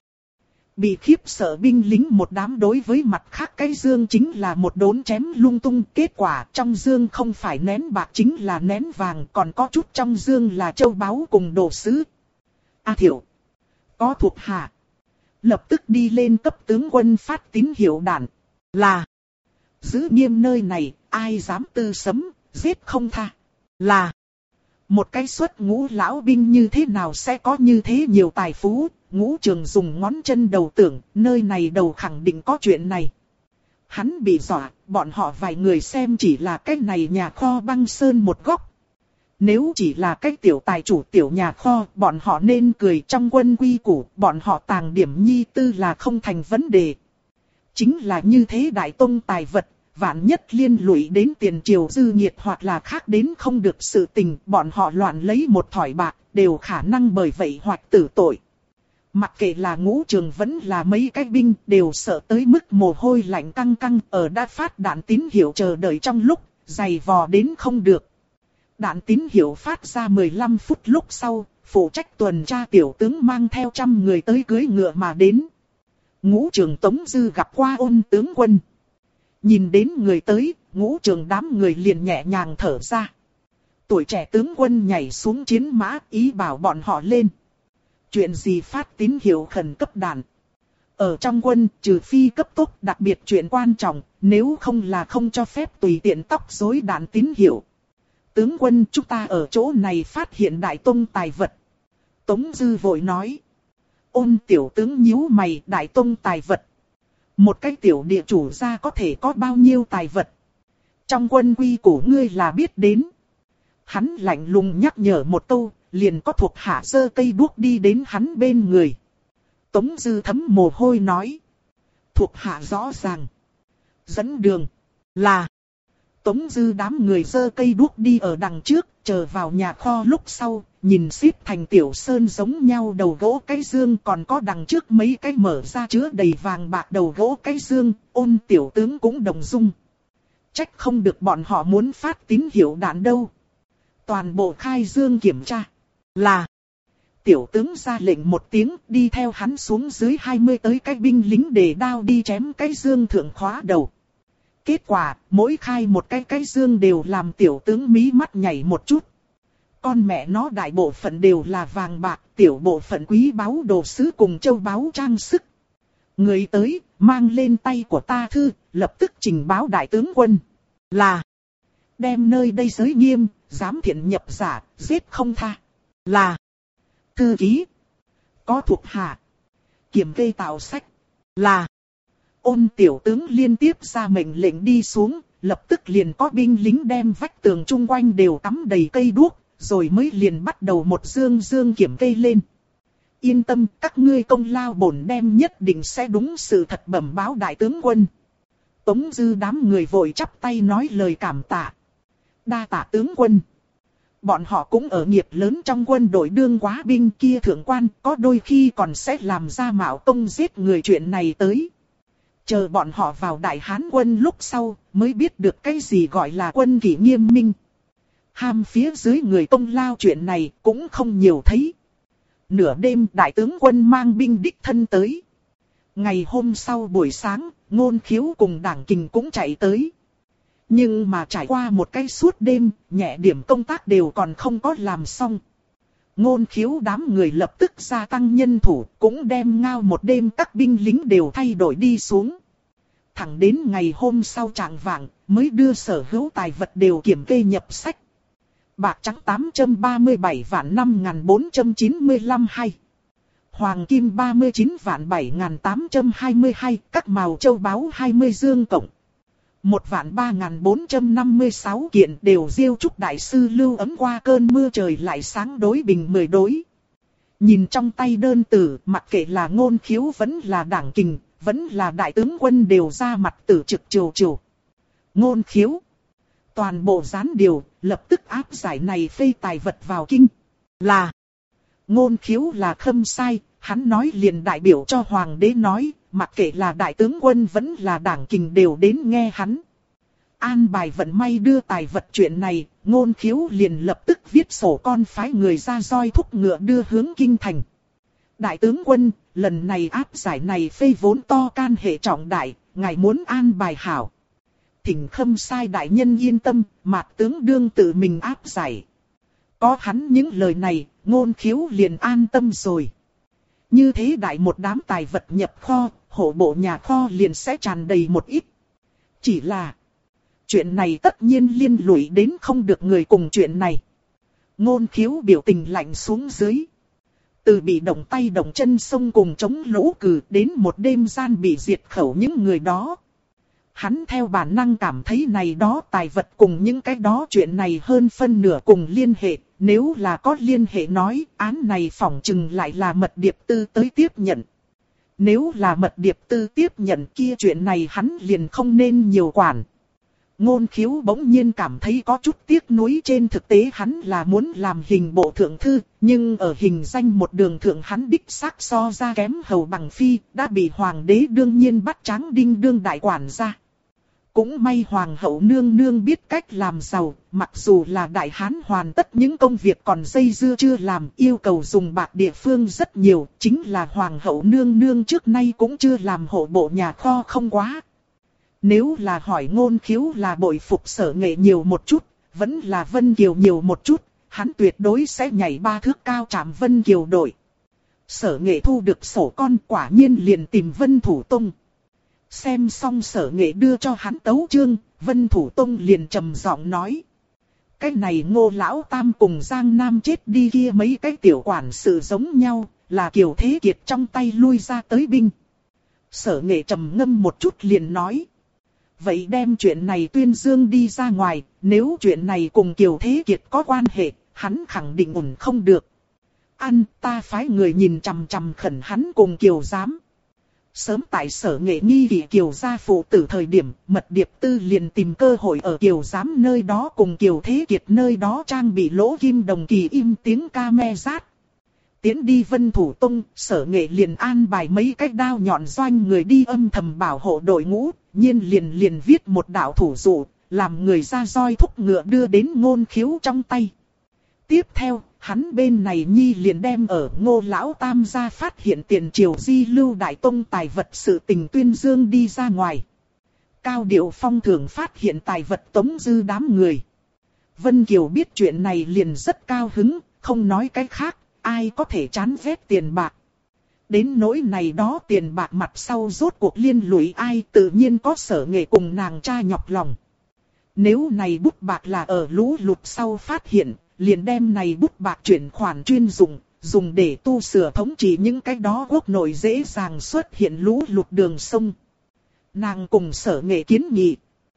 bị khiếp sợ binh lính một đám đối với mặt khác cái dương chính là một đốn chém lung tung. Kết quả trong dương không phải nén bạc chính là nén vàng, còn có chút trong dương là châu báu cùng đồ sứ. Thiệu, có thuộc hạ, lập tức đi lên cấp tướng quân phát tín hiệu đạn. Là giữ nghiêm nơi này, ai dám tư sấm, giết không tha. Là một cái xuất ngũ lão binh như thế nào sẽ có như thế nhiều tài phú. Ngũ Trường dùng ngón chân đầu tưởng, nơi này đầu khẳng định có chuyện này. Hắn bị dọa, bọn họ vài người xem chỉ là cái này nhà kho băng sơn một góc. Nếu chỉ là cái tiểu tài chủ tiểu nhà kho, bọn họ nên cười. Trong quân quy củ, bọn họ tàng điểm nhi tư là không thành vấn đề. Chính là như thế đại tông tài vật, vạn nhất liên lụy đến tiền triều dư nhiệt hoặc là khác đến không được sự tình, bọn họ loạn lấy một thỏi bạc, đều khả năng bởi vậy hoặc tử tội. Mặc kệ là Ngũ Trường vẫn là mấy cái binh, đều sợ tới mức mồ hôi lạnh căng căng, ở đã phát đạn tín hiệu chờ đợi trong lúc, giày vò đến không được. Đạn tín hiệu phát ra 15 phút lúc sau, phụ trách tuần tra tiểu tướng mang theo 100 người tới cưỡi ngựa mà đến. Ngũ Trường Tống Dư gặp qua Ôn tướng quân. Nhìn đến người tới, Ngũ Trường đám người liền nhẹ nhàng thở ra. Tuổi trẻ tướng quân nhảy xuống chiến mã, ý bảo bọn họ lên. Chuyện gì phát tín hiệu khẩn cấp đạn? Ở trong quân, trừ phi cấp tốc, đặc biệt chuyện quan trọng, nếu không là không cho phép tùy tiện tóc rối đạn tín hiệu. Tướng quân, chúng ta ở chỗ này phát hiện đại tông tài vật. Tống Dư vội nói. Ôn tiểu tướng nhíu mày, đại tông tài vật. Một cái tiểu địa chủ gia có thể có bao nhiêu tài vật? Trong quân quy của ngươi là biết đến. Hắn lạnh lùng nhắc nhở một câu, liền có thuộc hạ giơ cây đuốc đi đến hắn bên người. Tống Dư thấm mồ hôi nói. Thuộc hạ rõ ràng. Dẫn đường. Là. Tống Dư đám người giơ cây đuốc đi ở đằng trước, chờ vào nhà kho lúc sau, nhìn xếp thành tiểu sơn giống nhau đầu gỗ cái dương, còn có đằng trước mấy cái mở ra chứa đầy vàng bạc đầu gỗ cái dương, Ôn tiểu tướng cũng đồng dung. Trách không được bọn họ muốn phát tín hiệu đạn đâu. Toàn bộ khai dương kiểm tra. Là. Tiểu tướng ra lệnh một tiếng, đi theo hắn xuống dưới 20 tới cái binh lính để đao đi chém cái dương thượng khóa đầu. Kết quả, mỗi khai một cái dương đều làm tiểu tướng mí mắt nhảy một chút. Con mẹ nó đại bộ phận đều là vàng bạc, tiểu bộ phận quý báu đồ sứ cùng châu báu trang sức. Người tới, mang lên tay của ta thư, lập tức trình báo đại tướng quân. Là, đem nơi đây giới nghiêm, dám thiện nhập giả, giết không tha. Là, thư ký, có thuộc hạ, kiểm kê tạo sách. Là, Ôn tiểu tướng liên tiếp ra mệnh lệnh đi xuống, lập tức liền có binh lính đem vách tường chung quanh đều cắm đầy cây đuốc, rồi mới liền bắt đầu một dương dương kiểm kê lên. Yên tâm, các ngươi công lao bổn đem nhất định sẽ đúng sự thật bẩm báo đại tướng quân. Tống Dư đám người vội chắp tay nói lời cảm tạ. Đa tạ tướng quân. Bọn họ cũng ở nghiệp lớn trong quân đội đương quá binh kia thượng quan, có đôi khi còn sẽ làm ra mạo công giết người chuyện này tới. Chờ bọn họ vào Đại Hán quân lúc sau, mới biết được cái gì gọi là quân kỷ nghiêm minh. Ham phía dưới người công lao chuyện này cũng không nhiều thấy. Nửa đêm đại tướng quân mang binh đích thân tới. Ngày hôm sau buổi sáng, Ngôn Khiếu cùng Đảng Kình cũng chạy tới. Nhưng mà trải qua một cái suốt đêm, nhẹ điểm công tác đều còn không có làm xong. Ngôn Khiếu đám người lập tức gia tăng nhân thủ, cũng đem ngao một đêm các binh lính đều thay đổi đi xuống. Thẳng đến ngày hôm sau trạng vạng, mới đưa sở hữu tài vật đều kiểm kê nhập sách. Bạc trắng 837 vạn 5.495 hay. Hoàng kim 39 vạn 7.822, các màu châu báu 20 dương cộng. 1 vạn 3.456 kiện đều diêu chúc đại sư lưu ấm qua cơn mưa trời lại sáng đối bình 10 đối. Nhìn trong tay đơn tử, mặc kệ là Ngôn Khiếu vẫn là Đảng Kình, vẫn là đại tướng quân đều ra mặt tử trực chiều chiều. Ngôn Khiếu, toàn bộ gián điều, lập tức áp giải này phê tài vật vào kinh. Là, Ngôn Khiếu là khâm sai, hắn nói liền đại biểu cho hoàng đế nói, mặc kệ là đại tướng quân vẫn là Đảng Kình đều đến nghe hắn. An bài vận may đưa tài vật chuyện này, Ngôn Khiếu liền lập tức viết sổ con phái người ra roi thúc ngựa đưa hướng kinh thành. Đại tướng quân, lần này áp giải này phê vốn to can hệ trọng đại, ngài muốn an bài hảo. Thỉnh khâm sai đại nhân yên tâm, mạt tướng đương tự mình áp giải. Có hắn những lời này, Ngôn Khiếu liền an tâm rồi. Như thế đại một đám tài vật nhập kho, hộ bộ nhà kho liền sẽ tràn đầy một ít. Chỉ là, chuyện này tất nhiên liên lụy đến không được người cùng chuyện này. Ngôn Khiếu biểu tình lạnh xuống dưới. Từ bị động tay động chân xông cùng chống lũ cử đến một đêm gian bị diệt khẩu những người đó. Hắn theo bản năng cảm thấy này đó tài vật cùng những cái đó chuyện này hơn phân nửa cùng liên hệ. Nếu là có liên hệ nói, án này phỏng chừng lại là Mật Điệp Tư tới tiếp nhận. Nếu là Mật Điệp Tư tiếp nhận kia chuyện này hắn liền không nên nhiều quản. Ngôn Khiếu bỗng nhiên cảm thấy có chút tiếc nuối, trên thực tế hắn là muốn làm hình bộ thượng thư, nhưng ở hình danh một đường thượng hắn đích xác so ra kém Hầu Bằng Phi, đã bị hoàng đế đương nhiên bắt Tráng Đinh đương đại quản gia. Cũng may hoàng hậu nương nương biết cách làm giàu, mặc dù là đại hán hoàn tất những công việc còn dây dưa chưa làm, yêu cầu dùng bạc địa phương rất nhiều, chính là hoàng hậu nương nương trước nay cũng chưa làm hộ bộ nhà kho không quá. Nếu là hỏi Ngôn Khiếu là bội phục Sở Nghệ nhiều một chút, vẫn là Vân Kiều nhiều một chút, hắn tuyệt đối sẽ nhảy 3 thước cao chạm Vân Kiều đội. Sở Nghệ thu được sổ con quả nhiên liền tìm Vân Thủ Tông. Xem xong Sở Nghệ đưa cho hắn tấu chương, Vân Thủ Tông liền trầm giọng nói. Cái này Ngô Lão Tam cùng Giang Nam chết đi kia mấy cái tiểu quản sự giống nhau, là Kiều Thế Kiệt trong tay lui ra tới binh. Sở Nghệ trầm ngâm một chút liền nói. Vậy đem chuyện này tuyên dương đi ra ngoài, nếu chuyện này cùng Kiều Thế Kiệt có quan hệ, hắn khẳng định ổn không được. Ăn, ta phái người nhìn chằm chằm khẩn hắn cùng Kiều Giám. Sớm tại Sở Nghệ nghi kỵ Kiều gia phụ tử thời điểm, Mật Điệp Tư liền tìm cơ hội ở Kiều Giám nơi đó cùng Kiều Thế Kiệt nơi đó trang bị lỗ kim đồng kỳ im tiếng ca me rát. Tiến đi Vân Thủ Tông, Sở Nghệ liền an bài mấy cái đao nhọn doanh người đi âm thầm bảo hộ đội ngũ, nhiên liền viết một đạo thủ dụ, làm người ra roi thúc ngựa đưa đến Ngôn Khiếu trong tay. Tiếp theo, hắn bên này nhi liền đem ở Ngô lão tam gia phát hiện tiền triều di lưu đại tông tài vật sự tình tuyên dương đi ra ngoài. Cao điệu phong thưởng phát hiện tài vật tống dư đám người. Vân Kiều biết chuyện này liền rất cao hứng, không nói cái khác, ai có thể chán ghét tiền bạc. Đến nỗi này đó tiền bạc mặt sau rốt cuộc liên lụy ai, tự nhiên có Sở Nghệ cùng nàng cha nhọc lòng. Nếu này bút bạc là ở lũ lụt sau phát hiện, liền đem này bút bạc chuyển khoản chuyên dùng để tu sửa thống trị những cái đó quốc nội dễ dàng xuất hiện lũ lụt đường sông. Nàng cùng Sở Nghệ kiến nghị.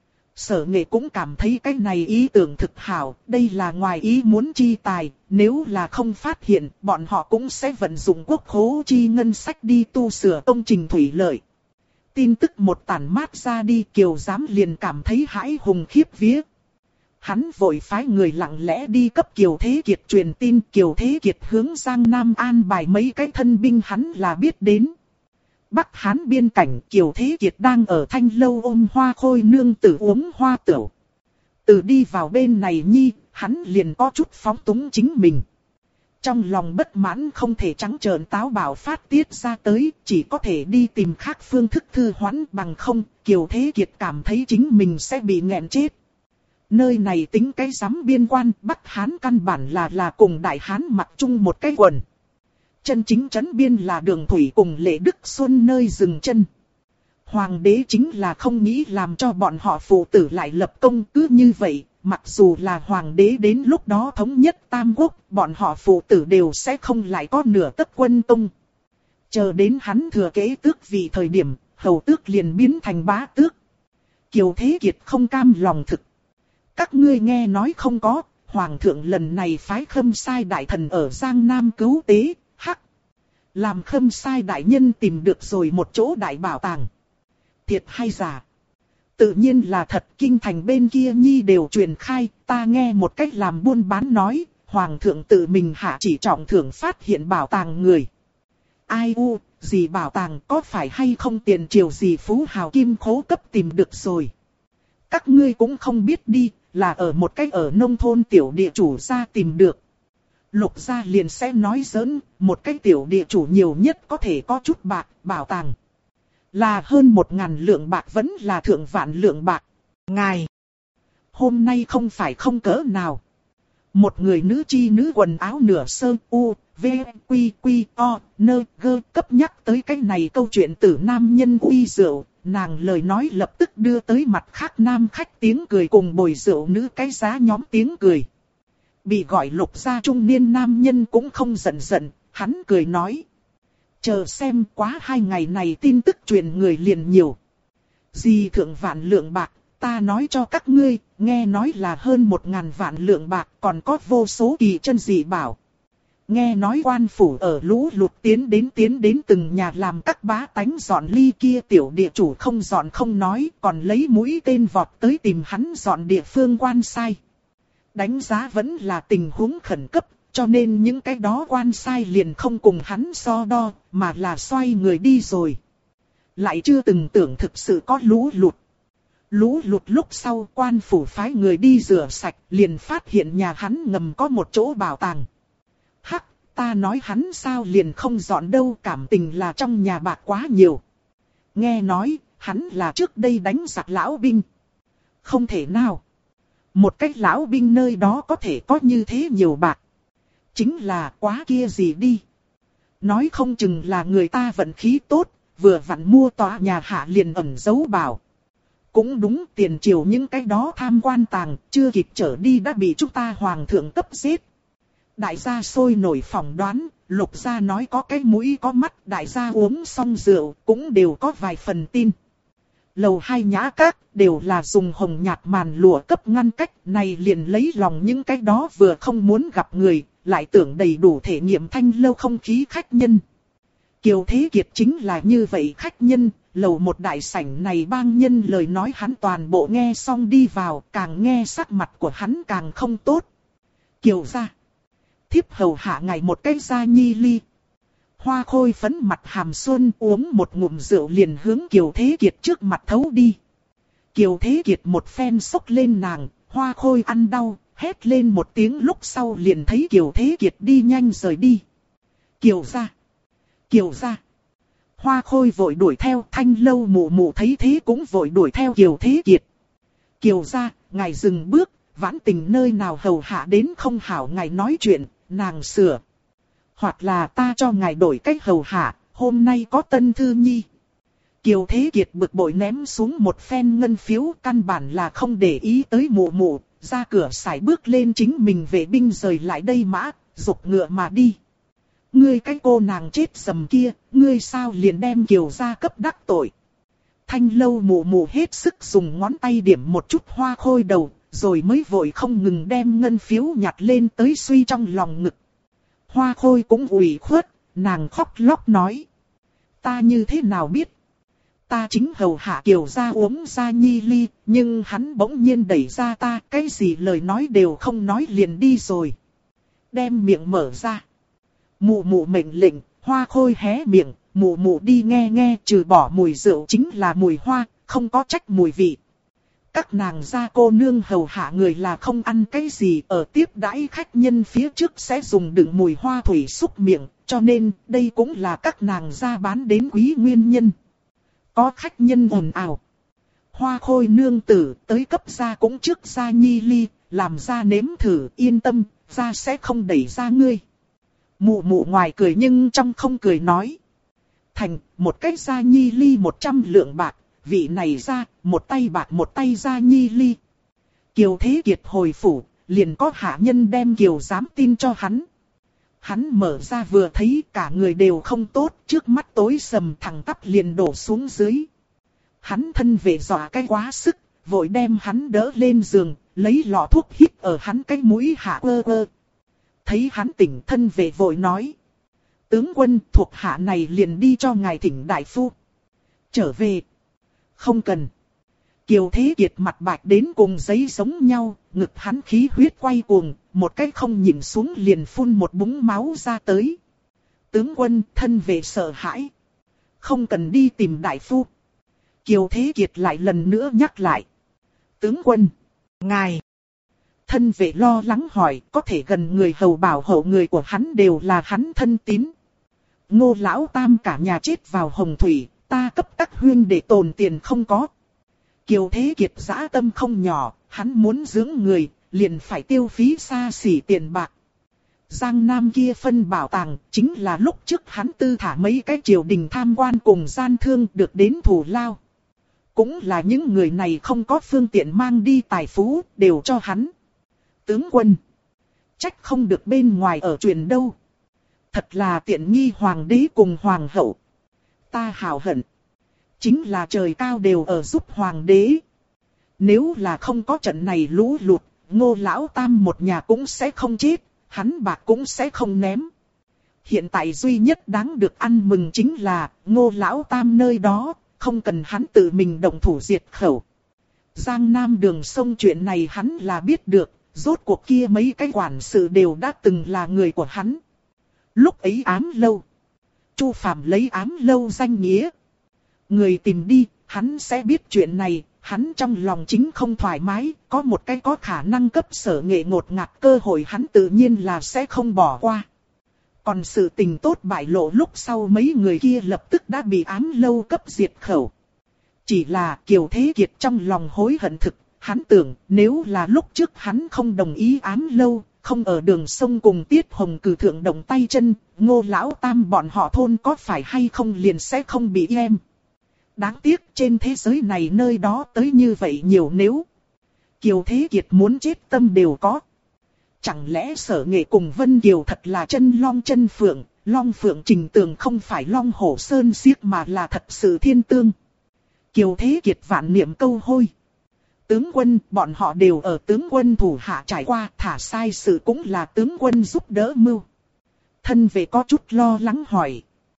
Sở Nghệ cũng cảm thấy cái này ý tưởng thực hảo, đây là ngoài ý muốn chi tài, nếu là không phát hiện, bọn họ cũng sẽ vận dụng quốc khố chi ngân sách đi tu sửa công trình thủy lợi. Tin tức một tản mát ra đi, Kiều Giám liền cảm thấy hãi hùng khiếp vía. Hắn vội phái người lặng lẽ đi cấp Kiều Thế Kiệt truyền tin. Kiều Thế Kiệt hướng Giang Nam an bài mấy cái thân binh hắn là biết đến. Bắc Hán biên cảnh, Kiều Thế Kiệt đang ở Thanh Lâu ôm Hoa Khôi nương tử uống hoa tửu. Từ đi vào bên này nhi, hắn liền có chút phóng túng chính mình. Trong lòng bất mãn không thể trắng trợn táo bạo phát tiết ra tới, chỉ có thể đi tìm khác phương thức thư hoãn, bằng không, Kiều Thế Kiệt cảm thấy chính mình sẽ bị nghẹn chết. Nơi này tính cái giám biên quan, Bắc Hán căn bản là cùng Đại Hán mặc chung một cái quần. Chân chính trấn biên là Đường Thủy cùng Lệ Đức Xuân nơi dừng chân. Hoàng đế chính là không nghĩ làm cho bọn họ phụ tử lại lập công, cứ như vậy, mặc dù là hoàng đế đến lúc đó thống nhất Tam Quốc, bọn họ phụ tử đều sẽ không lại có nửa tấc quân công. Chờ đến hắn thừa kế tước vì thời điểm, hầu tước liền biến thành bá tước. Kiều Thế Kiệt không cam lòng thực. Các ngươi nghe nói không có, hoàng thượng lần này phái Khâm Sai đại thần ở Giang Nam cứu tế, làm Khâm Sai đại nhân tìm được rồi một chỗ đại bảo tàng. Thiệt hay giả? Tự nhiên là thật, kinh thành bên kia nhi đều truyền khai, ta nghe một cách làm buôn bán nói, hoàng thượng tự mình hạ chỉ trọng thưởng phát hiện bảo tàng người. Ai u, gì bảo tàng, có phải hay không tiền triều gì phú hào kim khố cấp tìm được rồi. Các ngươi cũng không biết đi, là ở một cách ở nông thôn tiểu địa chủ gia tìm được. Lục gia liền sẽ nói giỡn, một cái tiểu địa chủ nhiều nhất có thể có chút bạc, bảo tàng là hơn 1000 lượng bạc, vẫn là thượng vạn lượng bạc. Ngài, hôm nay không phải không cỡ nào. Một người nữ chi nữ quần áo nửa sơ u, v, quy, quy, o, nơ, gơ cấp nhắc tới cái này câu chuyện tử nam nhân uy rượu. Nàng lời nói lập tức đưa tới mặt khác nam khách tiếng cười cùng bồi rượu nữ cái giá nhóm tiếng cười. Bị gọi Lục gia trung niên nam nhân cũng không giận, hắn cười nói. Chờ xem, quá 2 ngày này tin tức truyền người liền nhiều. Gì thượng vạn lượng bạc, ta nói cho các ngươi, nghe nói là hơn 1000 vạn lượng bạc, còn có vô số kỳ chân dị bảo. Nghe nói quan phủ ở lũ lụt tiến đến từng nhà làm các bá tánh dọn ly, kia tiểu địa chủ không dọn không nói, còn lấy mũi tên vọt tới tìm hắn dọn địa phương quan sai. Đánh giá vẫn là tình huống khẩn cấp, cho nên những cái đó quan sai liền không cùng hắn so đo, mà là xoay người đi rồi. Lại chưa từng tưởng thực sự có lũ lụt. Lũ lụt lúc sau quan phủ phái người đi rửa sạch, liền phát hiện nhà hắn ngầm có một chỗ bảo tàng. Hắc, ta nói hắn sao liền không dọn đâu, cảm tình là trong nhà bạc quá nhiều. Nghe nói, hắn là trước đây đánh giặc lão binh. Không thể nào. Một cách lão binh nơi đó có thể có như thế nhiều bạc. Chính là quá kia gì đi. Nói không chừng là người ta vận khí tốt, vừa vặn mua tòa nhà hạ liền ẩn giấu bảo. Cũng đúng, tiền triều những cái đó tham quan tàng, chưa kịp trở đi đã bị chúng ta hoàng thượng cấp giết. Đại gia sôi nổi phỏng đoán, Lục gia nói có cái mũi có mắt, đại gia uống xong rượu cũng đều có vài phần tin. Lầu 2 nhã các đều là dùng hồng nhạt màn lụa cấp ngăn cách, này liền lấy lòng những cái đó vừa không muốn gặp người, lại tưởng đầy đủ thể nghiệm Thanh Lâu không khí khách nhân. Kiều Thế Kiệt chính là như vậy khách nhân, lầu 1 đại sảnh này bang nhân lời nói hắn toàn bộ nghe xong đi vào, càng nghe sắc mặt của hắn càng không tốt. Kiều gia, thiếp hầu hạ ngài một cái gia nhi ly. Hoa Khôi phấn mặt hàm xuân uống một ngụm rượu liền hướng Kiều Thế Kiệt trước mặt thấu đi. Kiều Thế Kiệt một phen xốc lên nàng, Hoa Khôi ăn đau, hét lên một tiếng lúc sau liền thấy Kiều Thế Kiệt đi nhanh rời đi. Kiều gia, Kiều gia. Hoa Khôi vội đuổi theo, Thanh Lâu mụ mụ thấy thế cũng vội đuổi theo Kiều Thế Kiệt. Kiều gia, ngài dừng bước, Vãn Tình nơi nào hầu hạ đến không hảo ngài nói chuyện, nàng sửa. Hoặc là ta cho ngài đổi cách hầu hạ, hôm nay có tân thư nhi. Kiều Thế Kiệt bực bội ném xuống một phen ngân phiếu, căn bản là không để ý tới mụ mụ, ra cửa sải bước lên chính mình vệ binh rời lại đây mã, dục ngựa mà đi. Ngươi cái cô nàng chết dầm kia, ngươi sao liền đem Kiều gia cấp đắc tội. Thanh Lâu mụ mụ hết sức dùng ngón tay điểm một chút Hoa Khôi đầu, rồi mới vội không ngừng đem ngân phiếu nhặt lên tới suy trong lòng ngực. Hoa Khôi cũng ủy khuất, nàng khóc lóc nói. Ta như thế nào biết? Ta chính hầu hạ Kiều gia uống ra nhi ly, nhưng hắn bỗng nhiên đẩy ra ta, cái gì lời nói đều không nói liền đi rồi. Đem miệng mở ra. Mụ mụ mệnh lệnh, Hoa Khôi hé miệng, mụ mụ đi nghe nghe, trừ bỏ mùi rượu chính là mùi hoa, không có trách mùi vị. Các nàng gia cô nương hầu hạ người là không ăn cái gì, ở tiếp đãi khách nhân phía trước sẽ dùng đựng mùi hoa thủy xúc miệng, cho nên đây cũng là các nàng gia bán đến quý nguyên nhân. Có khách nhân ồn ào. Hoa Khôi nương tử tới cấp gia cũng trước gia nhi ly, làm gia nếm thử, yên tâm, gia sẽ không đẩy ra ngươi. Mụ mụ ngoài cười nhưng trong không cười nói. Thành, một cái gia nhi ly 100 lượng bạc, vị này ra, một tay bạc một tay gia nhi ly. Kiều Thế Kiệt hồi phủ, liền có hạ nhân đem Kiều giám tin cho hắn. Hắn mở ra vừa thấy cả người đều không tốt, trước mắt tối sầm thẳng tắp liền đổ xuống dưới. Hắn thân về dọa cái quá sức, vội đem hắn đỡ lên giường, lấy lọ thuốc hít ở hắn cái mũi hạ ơ ơ. Thấy hắn tỉnh thân về vội nói. Tướng quân thuộc hạ này liền đi cho ngài thỉnh đại phu. Trở về. Không cần. Kiều Thế Kiệt mặt bạch đến cùng giấy giống nhau, ngực hắn khí huyết quay cuồng, một cái không nhìn xuống liền phun một búng máu ra tới. Tướng quân thân về sợ hãi. Không cần đi tìm đại phu. Kiều Thế Kiệt lại lần nữa nhắc lại. Tướng quân, ngài. Thân vệ lo lắng hỏi, có thể gần người hầu bảo hộ người của hắn đều là hắn thân tín. Ngô lão tam cả nhà chết vào hồng thủy, ta cấp các huyên để tồn tiền không có. Kiều Thế Kiệt dã tâm không nhỏ, hắn muốn dưỡng người, liền phải tiêu phí xa xỉ tiền bạc. Giang Nam kia phân bảo tàng, chính là lúc trước hắn tư thả mấy cái triều đình tham quan cùng gian thương được đến thù lao. Cũng là những người này không có phương tiện mang đi tài phú, đều cho hắn. Tướng quân, trách không được bên ngoài ở truyền đâu. Thật là tiện nghi hoàng đế cùng hoàng hậu. Ta hào hận. Chính là trời cao đều ở giúp hoàng đế. Nếu là không có trận này lũ lụt, Ngô lão tam một nhà cũng sẽ không chết, hắn bạc cũng sẽ không ném. Hiện tại duy nhất đáng được ăn mừng chính là Ngô lão tam nơi đó, không cần hắn tự mình động thủ diệt khẩu. Giang Nam đường sông chuyện này hắn là biết được, rốt cuộc kia mấy cái quản sự đều đã từng là người của hắn. Lúc ấy Ám Lâu, Chu Phàm lấy Ám Lâu danh nghĩa. Người tìm đi, hắn sẽ biết chuyện này, hắn trong lòng chính không thoải mái, có một cái có khả năng cấp Sở Nghệ ngột ngạt cơ hội hắn tự nhiên là sẽ không bỏ qua. Còn sự tình tốt bại lộ lúc sau mấy người kia lập tức đã bị Ám Lâu cấp diệt khẩu. Chỉ là Kiều Thế Kiệt trong lòng hối hận thực, hắn tưởng nếu là lúc trước hắn không đồng ý Ám Lâu, không ở đường sông cùng Tiết Hồng cử thượng động tay chân, Ngô lão tam bọn họ thôn có phải hay không liền sẽ không bị em. Đáng tiếc trên thế giới này nơi đó tới như vậy nhiều nếu. Kiều Thế Kiệt muốn chết tâm đều có. Chẳng lẽ Sở Nghệ cùng Vân Kiều thật là chân phượng, long phượng trình tường không phải long hổ sơn xiếc mà là thật sự thiên tương. Kiều Thế Kiệt vạn niệm câu hôi. Tướng quân, bọn họ đều ở tướng quân thủ hạ trải qua, thả sai sự cũng là tướng quân giúp đỡ mưu. Thân vệ có chút lo lắng hỏi.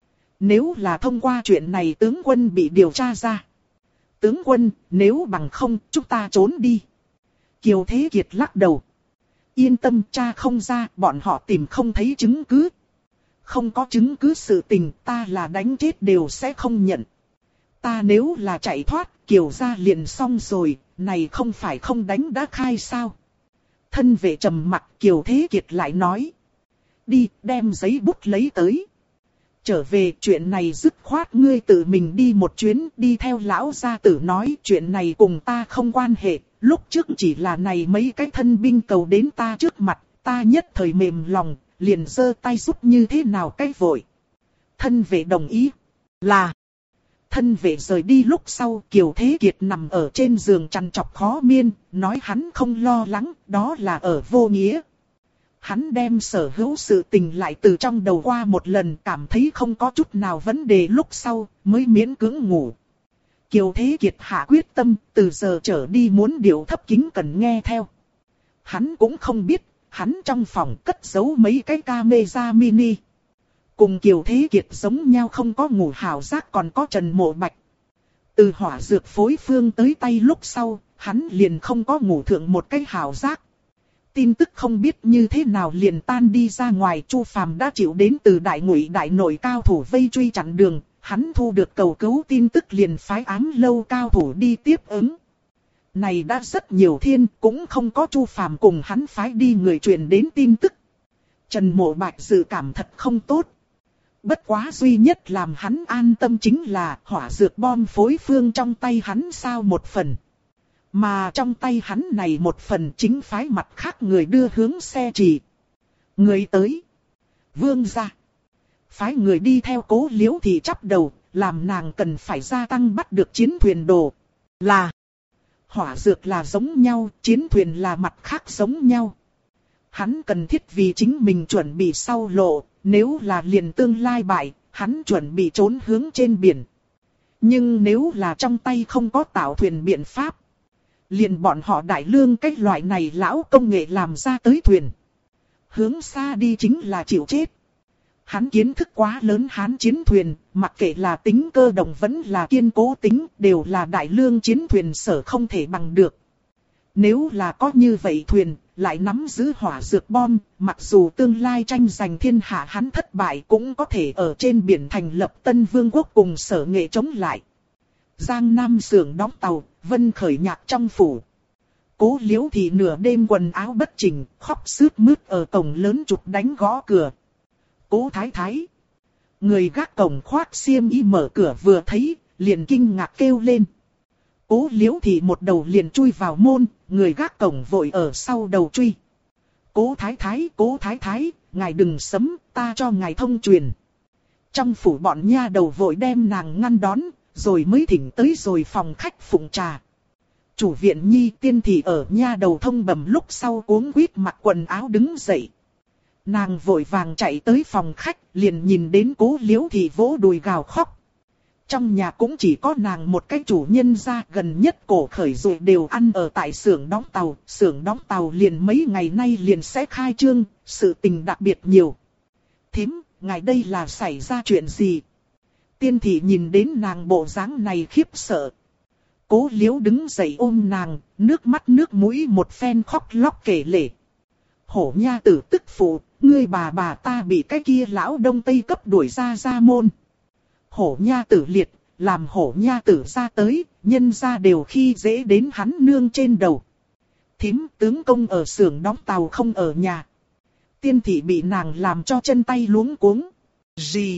Nếu là thông qua chuyện này tướng quân bị điều tra ra. Tướng quân, nếu bằng không, chúng ta trốn đi. Kiều Thế Kiệt lắc đầu. Yên tâm, tra không ra, bọn họ tìm không thấy chứng cứ. Không có chứng cứ sự tình, ta là đánh chết đều sẽ không nhận. Ta nếu là chạy thoát, Kiều gia liền xong rồi, này không phải không đánh đã khai sao. Thân vệ trầm mặc, Kiều Thế Kiệt lại nói. Đi, đem giấy bút lấy tới. Trở về, chuyện này dứt khoát ngươi tự mình đi một chuyến, đi theo lão gia tử nói chuyện này cùng ta không quan hệ. Lúc trước chỉ là này mấy cái thân binh cầu đến ta trước mặt, ta nhất thời mềm lòng, liền giơ tay giúp như thế nào cái vội. Thân vệ đồng ý. Là. Thân vệ rời đi lúc sau, Kiều Thế Kiệt nằm ở trên giường trằn trọc khó miên, nói hắn không lo lắng, đó là ở vô nghĩa. Hắn đem sở hữu sự tình lại từ trong đầu qua một lần, cảm thấy không có chút nào vấn đề lúc sau, mới miễn cưỡng ngủ. Kiều Thế Kiệt hạ quyết tâm, từ giờ trở đi muốn điều thấp kính cần nghe theo. Hắn cũng không biết, hắn trong phòng cất giấu mấy cái camera mini. Cùng Kiều Thế Kiệt giống nhau không có ngủ hào giác còn có Trần Mộ Bạch. Từ hỏa dược phối phương tới tay lúc sau, hắn liền không có ngủ thượng một cái hào giác. Tin tức không biết như thế nào liền tan đi ra ngoài, Chu Phàm đã chịu đến từ Đại Ngụy đại nội cao thủ vây truy chặn đường, hắn thu được cầu cứu tin tức liền phái Ám Lâu cao thủ đi tiếp ứng. Này đã rất nhiều thiên, cũng không có Chu Phàm cùng hắn phái đi người truyền đến tin tức. Trần Mộ Bạch dự cảm thật không tốt. Bất quá duy nhất làm hắn an tâm chính là hỏa dược bom phối phương trong tay hắn sao một phần. Mà trong tay hắn này một phần chính phái mặt khác người đưa hướng xe trì. Người tới. Vương gia. Phái người đi theo Cố Liễu thì chắp đầu, làm nàng cần phải gia tăng bắt được chiến thuyền đồ. Là. Hỏa dược là giống nhau, chiến thuyền là mặt khác giống nhau. Hắn cần thiết vì chính mình chuẩn bị sau lộ, nếu là liền tương lai bại, hắn chuẩn bị trốn hướng trên biển. Nhưng nếu là trong tay không có tạo thuyền biện pháp, liền bọn họ Đại Lương cái loại này lão công nghệ làm ra tới thuyền. Hướng xa đi chính là chịu chết. Hắn kiến thức quá lớn, hắn chiến thuyền, mặc kệ là tính cơ động vẫn là kiên cố tính, đều là Đại Lương chiến thuyền sở không thể bằng được. Nếu là có như vậy thuyền, lại nắm giữ hỏa dược bom, mặc dù tương lai tranh giành thiên hạ hắn thất bại cũng có thể ở trên biển thành lập Tân Vương quốc cùng Sở Nghệ chống lại. Giang Nam xưởng đóng tàu, Vân khởi nhạc trong phủ. Cố Liễu thì nửa đêm quần áo bất chỉnh, khóc sướt mướt ở cổng lớn chụp đánh gõ cửa. Cố Thái Thái. Người gác cổng khoác xiêm y mở cửa vừa thấy, liền kinh ngạc kêu lên. Cố Liễu thì một đầu liền chui vào môn, người gác cổng vội ở sau đầu truy. Cố Thái Thái, ngài đừng sấm, ta cho ngài thông truyền. Trong phủ bọn nha đầu vội đem nàng ngăn đón, rồi mới thỉnh tới rồi phòng khách phụng trà. Chủ viện Nhi Tiên thì ở nha đầu thông bẩm lúc sau cuống quýt mặc quần áo đứng dậy. Nàng vội vàng chạy tới phòng khách, liền nhìn đến Cố Liễu thì vỗ đùi gào khóc. Trong nhà cũng chỉ có nàng một cái chủ nhân ra, gần nhất cổ khởi rồi đều ăn ở tại xưởng đóng tàu liền mấy ngày nay liền sẽ khai trương, sự tình đặc biệt nhiều. Thím, ngài đây là xảy ra chuyện gì? Tiên thị nhìn đến nàng bộ dáng này khiếp sợ. Cố Liễu đứng dậy ôm nàng, nước mắt nước mũi một phen khóc lóc kể lể. Hổ nha tử tức phụ, ngươi bà ta bị cái kia lão đông tây cấp đuổi ra môn. Hổ nha tử liệt, làm hổ nha tử ra tới, nhân ra đều khi dễ đến hắn nương trên đầu. Thím tướng công ở xưởng đóng tàu không ở nhà. Tiên thị bị nàng làm cho chân tay luống cuống. Gì?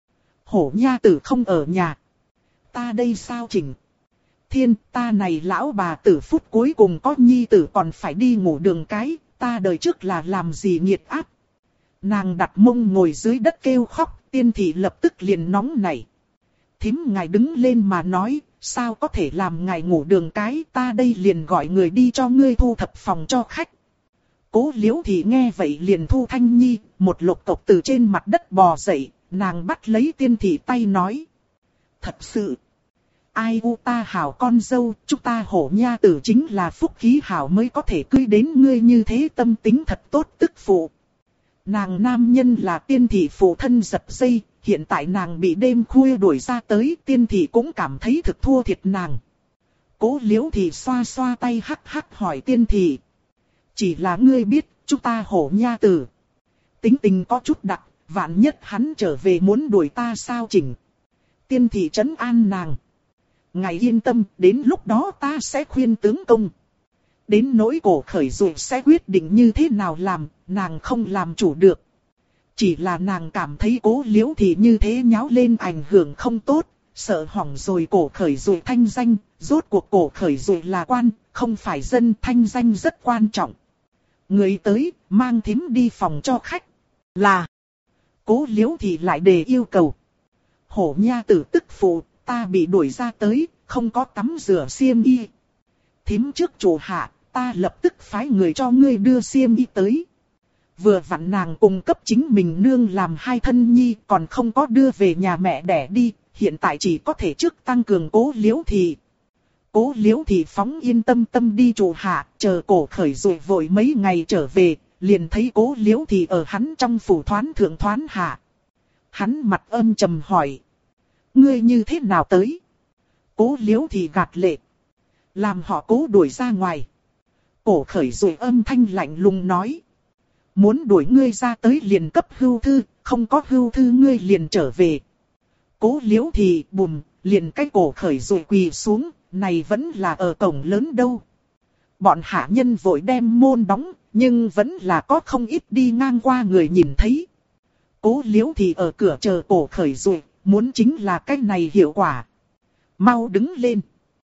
Hổ nha tử không ở nhà. Ta đây sao chỉnh? Thiên, ta này lão bà tử phút cuối cùng có nhi tử còn phải đi ngủ đường cái, ta đời trước là làm gì nghiệt áp. Nàng đặt mông ngồi dưới đất kêu khóc, tiên thị lập tức liền nóng nảy. Thím ngài đứng lên mà nói, sao có thể làm ngài ngủ đường cái, ta đây liền gọi người đi cho ngươi thu thập phòng cho khách. Cố Liễu thì nghe vậy liền thu Thanh Nhi, một lục tộc từ trên mặt đất bò dậy, nàng bắt lấy tiên thị tay nói. Thật sự, ai u ta hảo con dâu, chúng ta hổ nha tử chính là phúc khí hảo mới có thể cưới đến ngươi như thế, tâm tính thật tốt tức phụ. Nàng nam nhân là tiên thị phụ thân giật dây, hiện tại nàng bị đêm khuya đuổi ra tới, tiên thị cũng cảm thấy thực thua thiệt nàng. Cố Liễu thì xoa xoa tay hắc hắc hỏi tiên thị. Chỉ là ngươi biết, chúng ta hổ nha tử tính tình có chút đặc, vạn nhất hắn trở về muốn đuổi ta sao chỉnh. Tiên thị trấn an nàng. Ngài yên tâm, đến lúc đó ta sẽ khuyên tướng công. Đến nỗi Cổ Khởi Dụ sẽ quyết định như thế nào làm, nàng không làm chủ được. Chỉ là nàng cảm thấy Cố Liễu thì như thế nháo lên ảnh hưởng không tốt, sợ hỏng rồi Cổ Khởi Dụ thanh danh, rốt cuộc Cổ Khởi Dụ là quan, không phải dân, thanh danh rất quan trọng. Người tới, mang thím đi phòng cho khách. Là, Cố Liễu thì lại đề yêu cầu. Hổ nha tử tức phụ, ta bị đuổi ra tới, không có tắm rửa xiêm y. Thím trước chủ hạ, ta lập tức phái người cho ngươi đưa xiêm y tới. Vừa vặn nàng cung cấp chính mình nương làm hai thân nhi, còn không có đưa về nhà mẹ đẻ đi, hiện tại chỉ có thể trước tăng cường Cố Liễu thì. Cố Liễu thì phóng yên tâm tâm đi chủ hạ, chờ Cổ Khởi Dụ vội mấy ngày trở về, liền thấy Cố Liễu thì ở hắn trong phủ thoán thượng thoán hạ. Hắn mặt âm trầm hỏi. Ngươi như thế nào tới? Cố Liễu thì gạt lệ. Làm họ Cố đuổi ra ngoài. Cổ Khởi Dụ âm thanh lạnh lùng nói. Muốn đuổi ngươi ra tới liền cấp hưu thư, không có hưu thư ngươi liền trở về. Cố Liễu thì bùm, liền cái Cổ Khởi Dụ quỳ xuống, này vẫn là ở cổng lớn đâu. Bọn hạ nhân vội đem môn đóng, nhưng vẫn là có không ít đi ngang qua người nhìn thấy. Cố Liễu thì ở cửa chờ Cổ Khởi Dụ, muốn chính là cái này hiệu quả. Mau đứng lên.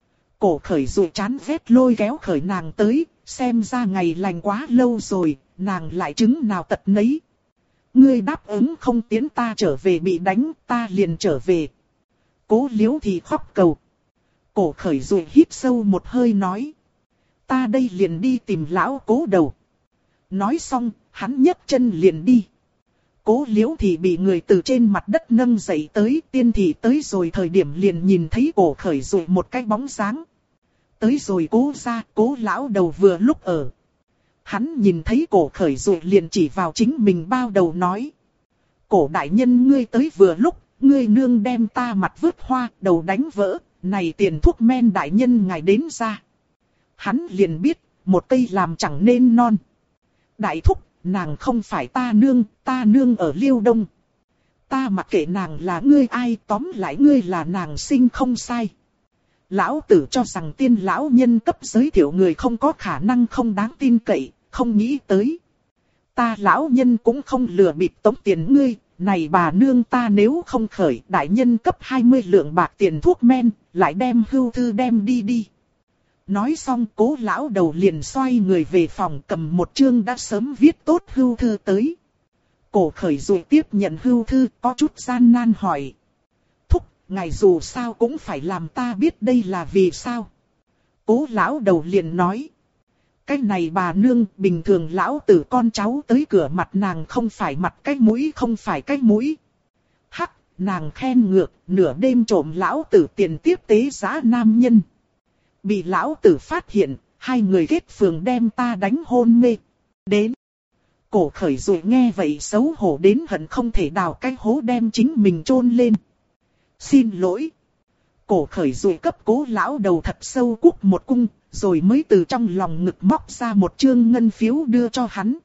Cổ Khởi Dụ chán ghét lôi kéo khởi nàng tới, xem ra ngày lành quá lâu rồi, nàng lại chứng nào tật nấy. Ngươi đáp ứng không tiến ta trở về bị đánh, ta liền trở về. Cố Liễu thì khóc cầu. Cổ Khởi Dụ hít sâu một hơi nói. Ta đây liền đi tìm lão Cố đầu. Nói xong, hắn nhấc chân liền đi. Cố Liễu thì bị người từ trên mặt đất nâng dậy tới, tiên thị tới rồi thời điểm liền nhìn thấy Cổ Khởi Dụ một cái bóng dáng. Tới rồi Cố ra, Cố lão đầu vừa lúc ở. Hắn nhìn thấy Cổ Khởi Dụ liền chỉ vào chính mình bao đầu nói. Cổ đại nhân ngươi tới vừa lúc, ngươi nương đem ta mặt vứt hoa, đầu đánh vỡ, này tiền thuốc men đại nhân ngài đến ra. Hắn liền biết, một cây làm chẳng nên non. Đại thúc, nàng không phải ta nương ở Liêu Đông. Ta mặc kệ nàng là ngươi ai, tóm lại ngươi là nàng sinh không sai. Lão tử cho rằng tiên lão nhân cấp giới thiệu người không có khả năng không đáng tin cậy, không nghĩ tới. Ta lão nhân cũng không lừa bịp tống tiền ngươi, này bà nương ta nếu không khởi đại nhân cấp 20 lượng bạc tiền thuốc men, lại đem hưu thư đem đi. Nói xong Cố lão đầu liền xoay người về phòng cầm một chương đã sớm viết tốt hưu thư tới. Cổ Khởi Dụ tiếp nhận hưu thư có chút gian nan hỏi. Thúc, ngài dù sao cũng phải làm ta biết đây là vì sao. Cố lão đầu liền nói. Cái này bà nương bình thường lão tử con cháu tới cửa mặt nàng không phải mặt cái mũi không phải cái mũi. Hắc, nàng khen ngược, nửa đêm trộm lão tử tiền tiếp tế giá nam nhân. Bị lão tử phát hiện, hai người kết phường đem ta đánh hôn mê. Đến. Cổ Khởi Dụ nghe vậy xấu hổ đến hận không thể đào cái hố đem chính mình chôn lên. Xin lỗi. Cổ Khởi Dụ cấp Cố lão đầu thật sâu cúc một cung, rồi mới từ trong lòng ngực móc ra một chương ngân phiếu đưa cho hắn.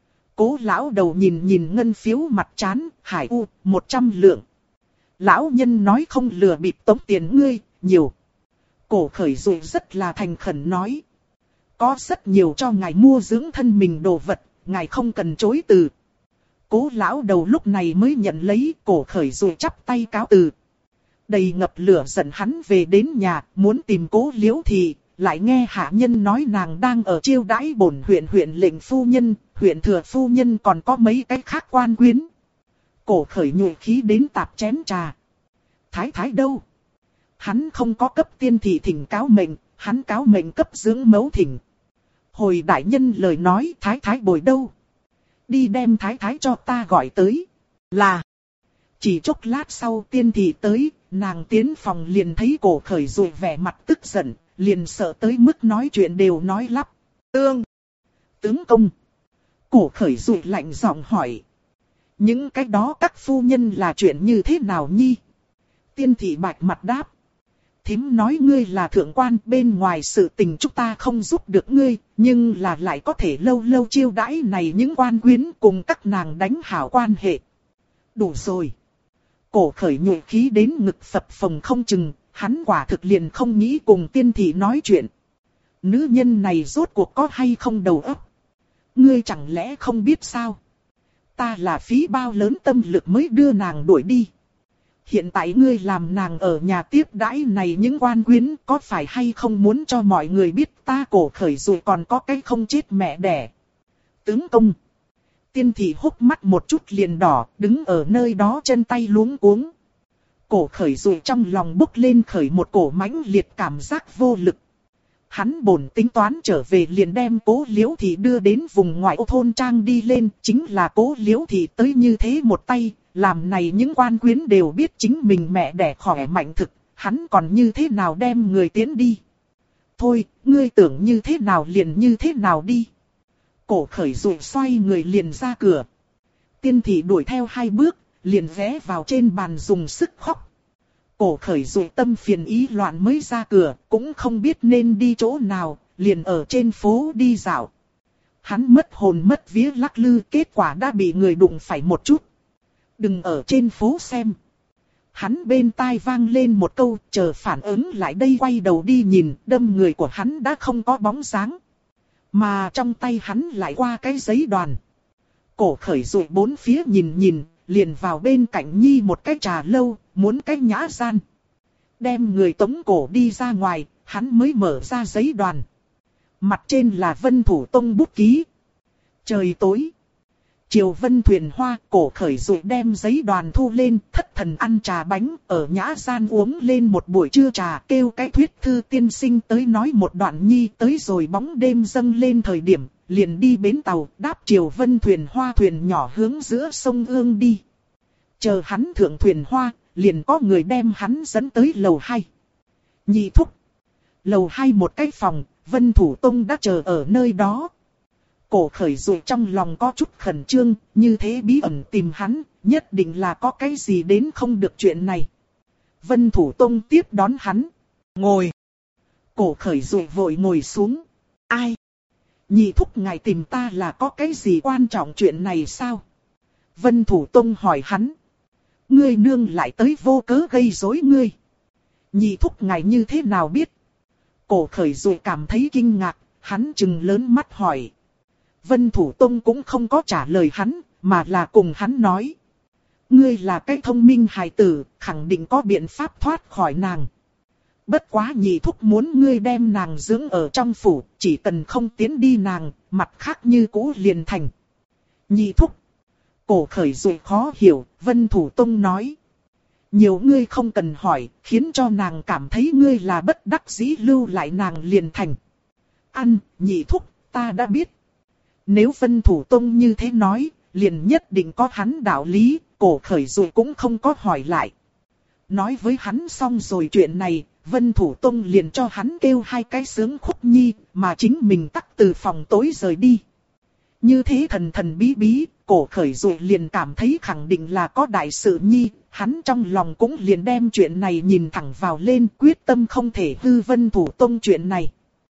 Cố lão đầu nhìn ngân phiếu mặt chán, hải u, 100 lượng. Lão nhân nói không lừa bịp tống tiền ngươi, nhiều. Cổ Khởi Dụ rất là thành khẩn nói. Có rất nhiều cho ngài mua dưỡng thân mình đồ vật, ngài không cần chối từ. Cố lão đầu lúc này mới nhận lấy. Cổ Khởi Dụ chắp tay cáo từ. Đầy ngập lửa giận hắn về đến nhà, muốn tìm Cố Liễu thì lại nghe hạ nhân nói nàng đang ở chiêu đãi bổn huyện lệnh phu nhân, huyện thừa phu nhân còn có mấy cái khác quan quyến. Cổ Khởi Dụ khí đến tạp chén trà. Thái thái đâu? Hắn không có cấp tiên thị thỉnh cáo mệnh, hắn cáo mệnh cấp dưỡng mẫu thỉnh. Hồi đại nhân lời nói thái thái bồi đâu? Đi đem thái thái cho ta gọi tới. Là. Chỉ chốc lát sau tiên thị tới, nàng tiến phòng liền thấy Cổ Khởi Dụ vẻ mặt tức giận, liền sợ tới mức nói chuyện đều nói lắp. Tướng công. Cổ Khởi Dụ lạnh giọng hỏi. Những cái đó các phu nhân là chuyện như thế nào nhi? Tiên thị bạch mặt đáp. Thím nói ngươi là thượng quan, bên ngoài sự tình chúng ta không giúp được ngươi, nhưng là lại có thể lâu lâu chiêu đãi này những quan quyến cùng các nàng đánh hảo quan hệ. Đủ rồi. Cổ Khởi Dụ khí đến ngực phập phồng không chừng, hắn quả thực liền không nghĩ cùng tiên thị nói chuyện. Nữ nhân này rốt cuộc có hay không đầu óc? Ngươi chẳng lẽ không biết sao? Ta là phí bao lớn tâm lực mới đưa nàng đuổi đi. Hiện tại ngươi làm nàng ở nhà tiếp đãi này những quan quyến có phải hay không muốn cho mọi người biết ta Cổ Khởi rồi còn có cái không chết mẹ đẻ. Tướng công. Tiên thị hốc mắt một chút liền đỏ, đứng ở nơi đó chân tay luống cuống. Cổ Khởi rồi trong lòng bốc lên khởi một cổ mãnh liệt cảm giác vô lực. Hắn bổn tính toán trở về liền đem Cố Liễu Thị đưa đến vùng ngoại ô thôn trang đi lên, chính là Cố Liễu Thị tới như thế một tay, làm này những quan quyến đều biết chính mình mẹ đẻ khỏe mạnh thực, hắn còn như thế nào đem người tiến đi. Thôi, ngươi tưởng như thế nào liền như thế nào đi. Cổ Khởi rồi xoay người liền ra cửa. Tiên thị đuổi theo 2 bước, liền ghé vào trên bàn dùng sức khóc. Cổ Khởi rồi tâm phiền ý loạn mới ra cửa, cũng không biết nên đi chỗ nào, liền ở trên phố đi dạo. Hắn mất hồn mất vía lắc lư, kết quả đã bị người đụng phải một chút. Đừng ở trên phố xem. Hắn bên tai vang lên một câu, chờ phản ứng lại đây quay đầu đi nhìn, đâm người của hắn đã không có bóng dáng. Mà trong tay hắn lại qua cái giấy đoàn. Cổ Khởi rồi bốn phía nhìn nhìn, liền vào bên cạnh Nhi một cái trà lâu, muốn cái nhã gian. Đem người tống cổ đi ra ngoài, hắn mới mở ra giấy đoàn. Mặt trên là Vân Thủ Tông bút ký. Trời tối. Chiều Vân thuyền hoa, Cổ Khởi rồi đem giấy đoàn thu lên, thất thần ăn trà bánh, ở nhã gian uống lên một buổi trưa trà, kêu cái thuyết thư tiên sinh tới nói một đoạn Nhi, tới rồi bóng đêm dâng lên thời điểm, liền đi bến tàu, đáp Chiều Vân thuyền hoa thuyền nhỏ hướng giữa sông Ương đi. Chờ hắn thượng thuyền hoa, liền có người đem hắn dẫn tới lầu 2. Nhị thúc. Lầu 2 một cái phòng, Vân Thủ Tông đã chờ ở nơi đó. Cổ Khởi rồi trong lòng có chút khẩn trương, như thế bí ẩn tìm hắn, nhất định là có cái gì đến không được chuyện này. Vân Thủ Tông tiếp đón hắn. Ngồi. Cổ Khởi rồi vội ngồi xuống. Ai? Nhị thúc ngài tìm ta là có cái gì quan trọng chuyện này sao? Vân Thủ Tông hỏi hắn. Ngươi nương lại tới vô cớ gây rối ngươi. Nhị thúc ngài như thế nào biết? Cổ Khởi rồi cảm thấy kinh ngạc, hắn trừng lớn mắt hỏi. Vân Thủ Tông cũng không có trả lời hắn, mà là cùng hắn nói. Ngươi là cái thông minh hài tử, khẳng định có biện pháp thoát khỏi nàng. Bất quá nhị thúc muốn ngươi đem nàng dưỡng ở trong phủ, chỉ cần không tiến đi nàng, mặt khác như cũ liền thành. Nhị thúc. Cổ Khởi rồi khó hiểu, Vân Thủ Tông nói. Nhiều ngươi không cần hỏi, khiến cho nàng cảm thấy ngươi là bất đắc dĩ lưu lại nàng liền thành. Ăn, nhị thúc, ta đã biết. Nếu Vân Thủ Tông như thế nói, liền nhất định có hắn đạo lý, Cổ Khởi rồi cũng không có hỏi lại. Nói với hắn xong rồi chuyện này, Vân Thủ Tông liền cho hắn kêu 2 cái sướng khúc nhi, mà chính mình tắt từ phòng tối rời đi. Như thế thần thần bí bí, Cổ Khởi rồi liền cảm thấy khẳng định là có đại sự nhi, hắn trong lòng cũng liền đem chuyện này nhìn thẳng vào lên, quyết tâm không thể hư Vân Thủ Tông chuyện này.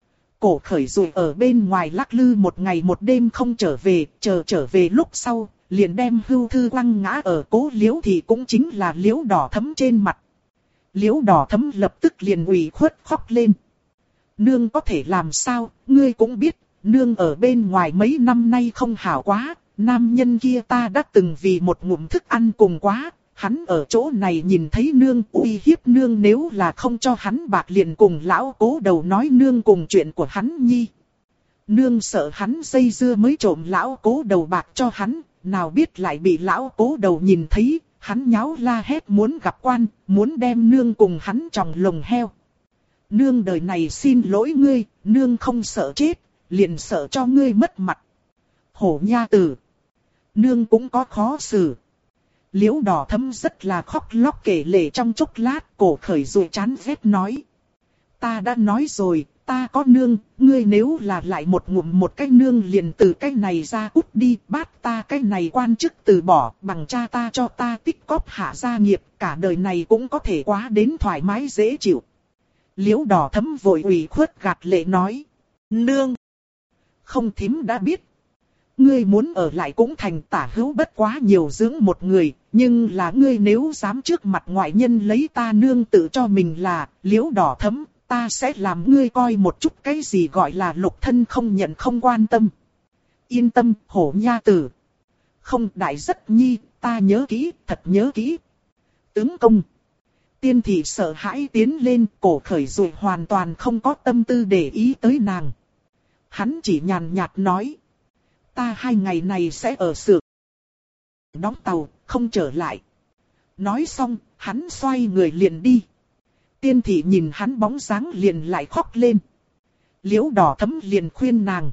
Cổ Khởi rồi ở bên ngoài lắc lư một ngày một đêm không trở về, trở về lúc sau, liền đem hưu thư quăng ngã ở Cố Liễu Thị cũng chính là Liễu Đỏ Thấm trên mặt. Liễu Đỏ Thấm lập tức liền ủy khuất khóc lên. Nương có thể làm sao, ngươi cũng biết, nương ở bên ngoài mấy năm nay không hảo quá, nam nhân kia ta đã từng vì một ngụm thức ăn cùng quá, hắn ở chỗ này nhìn thấy nương uy hiếp nương nếu là không cho hắn bạc liền cùng lão Cố đầu nói nương cùng chuyện của hắn nhi. Nương sợ hắn dây dưa mới trộm lão Cố đầu bạc cho hắn, nào biết lại bị lão Cố đầu nhìn thấy, hắn nháo la hét muốn gặp quan, muốn đem nương cùng hắn tròng lồng heo. Nương đời này xin lỗi ngươi, nương không sợ chết, liền sợ cho ngươi mất mặt. Hổ nha tử. Nương cũng có khó xử. Liễu Đỏ Thấm rất là khóc lóc kể lể trong chốc lát, Cổ Khởi rồi chán ghét nói. Ta đã nói rồi, ta có nương, ngươi nếu là lại một ngụm một cái nương liền từ cái này ra cút đi, bát ta cái này quan chức từ bỏ, bằng cha ta cho ta tích cóp hạ gia nghiệp, cả đời này cũng có thể quá đến thoải mái dễ chịu. Liễu Đỏ Thấm vội ủy khuất gạt lệ nói. Nương! Không thím đã biết. Ngươi muốn ở lại cũng thành tả hữu bất quá nhiều dưỡng một người, nhưng là ngươi nếu dám trước mặt ngoại nhân lấy ta nương tự cho mình là Liễu Đỏ Thấm, ta sẽ làm ngươi coi một chút cái gì gọi là lục thân không nhận không quan tâm. Yên tâm, Hổ Nha Tử. Không, đại rất nhi, ta nhớ kỹ, thật nhớ kỹ. Tướng công. Tiên thị sợ hãi tiến lên, cổ khởi rồi hoàn toàn không có tâm tư để ý tới nàng. Hắn chỉ nhàn nhạt nói. Ta 2 ngày này sẽ ở xưởng đóng tàu, không trở lại. Nói xong, hắn xoay người liền đi. Tiên thị nhìn hắn bóng dáng liền lại khóc lên. Liễu Đỏ Thấm liền khuyên nàng.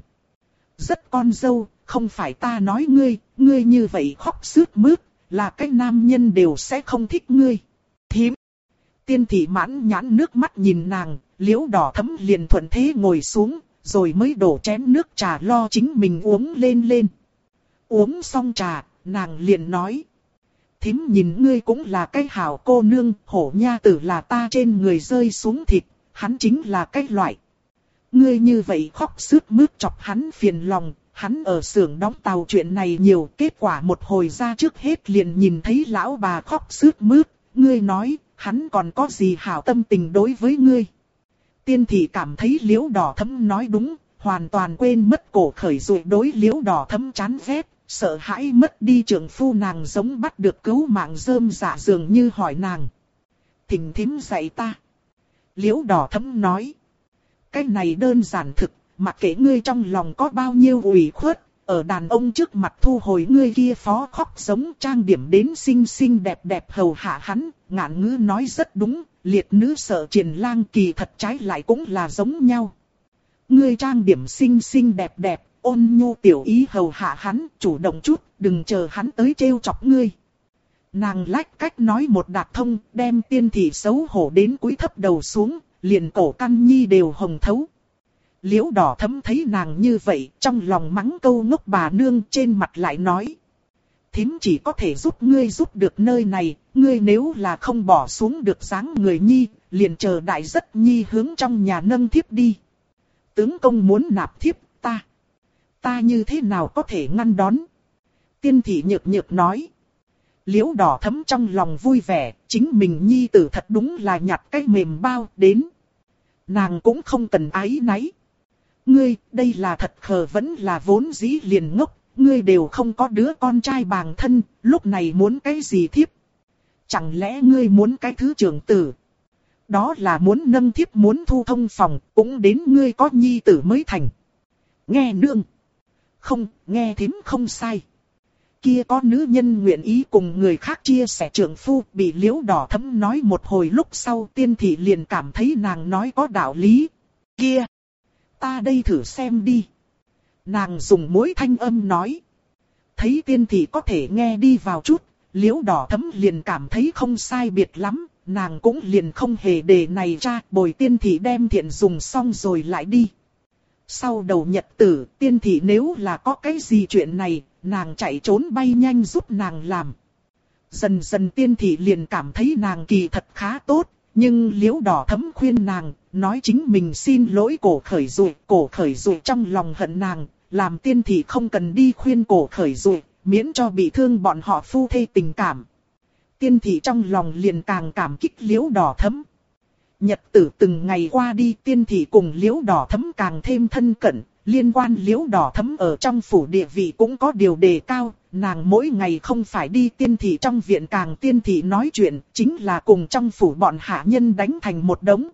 Rất con dâu, không phải ta nói ngươi như vậy khóc sướt mướt, là cái nam nhân đều sẽ không thích ngươi. Thím. Tiên thị mãn nhãn nước mắt nhìn nàng, Liễu Đỏ Thấm liền thuận thế ngồi xuống, rồi mới đổ chén nước trà lo chính mình uống lên. Uống xong trà, nàng liền nói. Thím nhìn ngươi cũng là cái hảo cô nương, Hổ Nha Tử là ta trên người rơi xuống thịt, hắn chính là cái loại. Ngươi như vậy khóc sướt mướt chọc hắn phiền lòng, hắn ở xưởng đóng tàu chuyện này nhiều, kết quả một hồi ra trước hết liền nhìn thấy lão bà khóc sướt mướt, ngươi nói, hắn còn có gì hảo tâm tình đối với ngươi. Tiên thị cảm thấy Liễu Đỏ Thấm nói đúng, hoàn toàn quên mất cổ khởi rồi đối Liễu Đỏ Thấm chán ghét, sợ hãi mất đi trượng phu nàng giống bắt được cứu mạng rơm dạ dường như hỏi nàng. Thỉnh thím dạy ta. Liễu Đỏ Thấm nói. Cái này đơn giản thực, mặc kệ ngươi trong lòng có bao nhiêu ủy khuất, ở đàn ông trước mặt thu hồi ngươi kia phó khóc giống trang điểm đến xinh xinh đẹp đẹp hầu hạ hắn, ngạn ngữ nói rất đúng, liệt nữ sợ triền lang kỳ thật trái lại cũng là giống nhau. Ngươi trang điểm xinh xinh đẹp đẹp, ôn nhu tiểu ý hầu hạ hắn, chủ động chút, đừng chờ hắn tới trêu chọc ngươi. Nàng lách cách nói một đạt thông, đem tiên thị xấu hổ đến cúi thấp đầu xuống, liền cổ căn nhi đều hồng thấu. Liễu Đỏ Thấm thấy nàng như vậy, trong lòng mắng câu ngốc bà nương, trên mặt lại nói. Thím chỉ có thể giúp ngươi giúp được nơi này, ngươi nếu là không bỏ xuống được dáng người nhi, liền chờ đại rất nhi hướng trong nhà nâng thiếp đi. Tướng công muốn nạp thiếp, ta như thế nào có thể ngăn đón? Tiên thị nhược nhược nói. Liễu Đỏ Thấm trong lòng vui vẻ, chính mình nhi tử thật đúng là nhặt cái mềm bao đến. Nàng cũng không cần áy náy. Ngươi, đây là thật khờ vẫn là vốn dĩ liền ngốc, ngươi đều không có đứa con trai bàng thân, lúc này muốn cái gì thiếp? Chẳng lẽ ngươi muốn cái thứ trưởng tử? Đó là muốn nâng thiếp muốn thu thông phòng, cũng đến ngươi có nhi tử mới thành. Nghe nương. Không, nghe thím không sai. Kia có nữ nhân nguyện ý cùng người khác chia sẻ trượng phu, bị Liễu Đỏ Thấm nói một hồi lúc sau tiên thị liền cảm thấy nàng nói có đạo lý. Kia, ta đây thử xem đi. Nàng dùng mối thanh âm nói. Thấy tiên thị có thể nghe đi vào chút, Liễu Đỏ Thấm liền cảm thấy không sai biệt lắm, nàng cũng liền không hề để này ra, bồi tiên thị đem thiện dùng xong rồi lại đi. Sau đầu nhật tử, tiên thị nếu là có cái gì chuyện này, nàng chạy trốn bay nhanh giúp nàng làm. Dần dần tiên thị liền cảm thấy nàng kỳ thật khá tốt, nhưng Liễu Đỏ Thấm khuyên nàng, nói chính mình xin lỗi cổ khởi dụi trong lòng hận nàng, làm tiên thị không cần đi khuyên cổ khởi dụi, miễn cho bị thương bọn họ phu thê tình cảm. Tiên thị trong lòng liền càng cảm kích Liễu Đỏ Thấm. Nhật tử từng ngày qua đi, tiên thị cùng Liễu Đỏ Thấm càng thêm thân cận, liên quan Liễu Đỏ Thấm ở trong phủ địa vị cũng có điều đề cao, nàng mỗi ngày không phải đi tiên thị trong viện càng tiên thị nói chuyện, chính là cùng trong phủ bọn hạ nhân đánh thành một đống.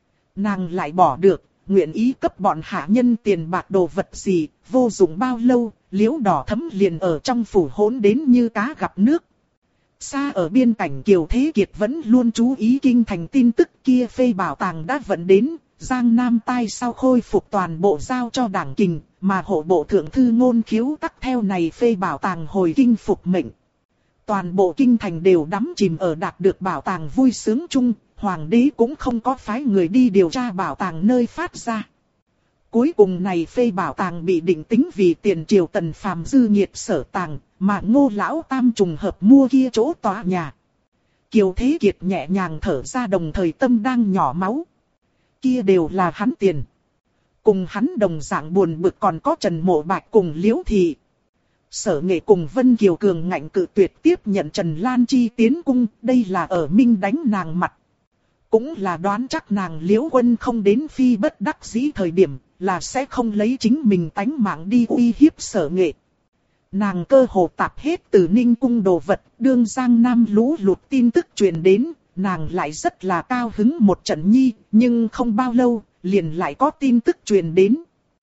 Nàng lại bỏ được, nguyện ý cấp bọn hạ nhân tiền bạc đồ vật gì, vô dụng bao lâu, Liễu Đỏ Thấm liền ở trong phủ hỗn đến như cá gặp nước. Xa ở biên cảnh Kiều Thế Kiệt vẫn luôn chú ý kinh thành tin tức kia phê bảo tàng đã vận đến, Giang Nam tai sau khôi phục toàn bộ giao cho Đảng Kình, mà hộ bộ thượng thư Ngôn Khiếu tắc theo này phê bảo tàng hồi kinh phục mệnh. Toàn bộ kinh thành đều đắm chìm ở đạt được bảo tàng vui sướng chung, hoàng đế cũng không có phái người đi điều tra bảo tàng nơi phát ra. Cuối cùng này phê bảo tàng bị định tính vì tiền triều Tần Phàm dư nghiệt sở tàng, mà Ngô lão tam trùng hợp mua kia chỗ tòa nhà. Kiều Thế Kiệt nhẹ nhàng thở ra, đồng thời tâm đang nhỏ máu. Kia đều là hắn tiền. Cùng hắn đồng dạng buồn bực còn có Trần Mộ Bạch cùng Liễu Thị. Sở Nghệ cùng Vân Kiều cường ngạnh cự tuyệt tiếp nhận Trần Lan Chi tiến cung, đây là ở minh đánh nàng mặt. cũng là đoán chắc nàng Liễu Quân không đến phi bất đắc dĩ thời điểm, là sẽ không lấy chính mình tánh mạng đi uy hiếp Sở Nghệ. Nàng cơ hồ tạp hết từ Ninh Cung đồ vật, đương Giang Nam lũ lụt tin tức truyền đến, nàng lại rất là cao hứng một trận nhi, nhưng không bao lâu, liền lại có tin tức truyền đến.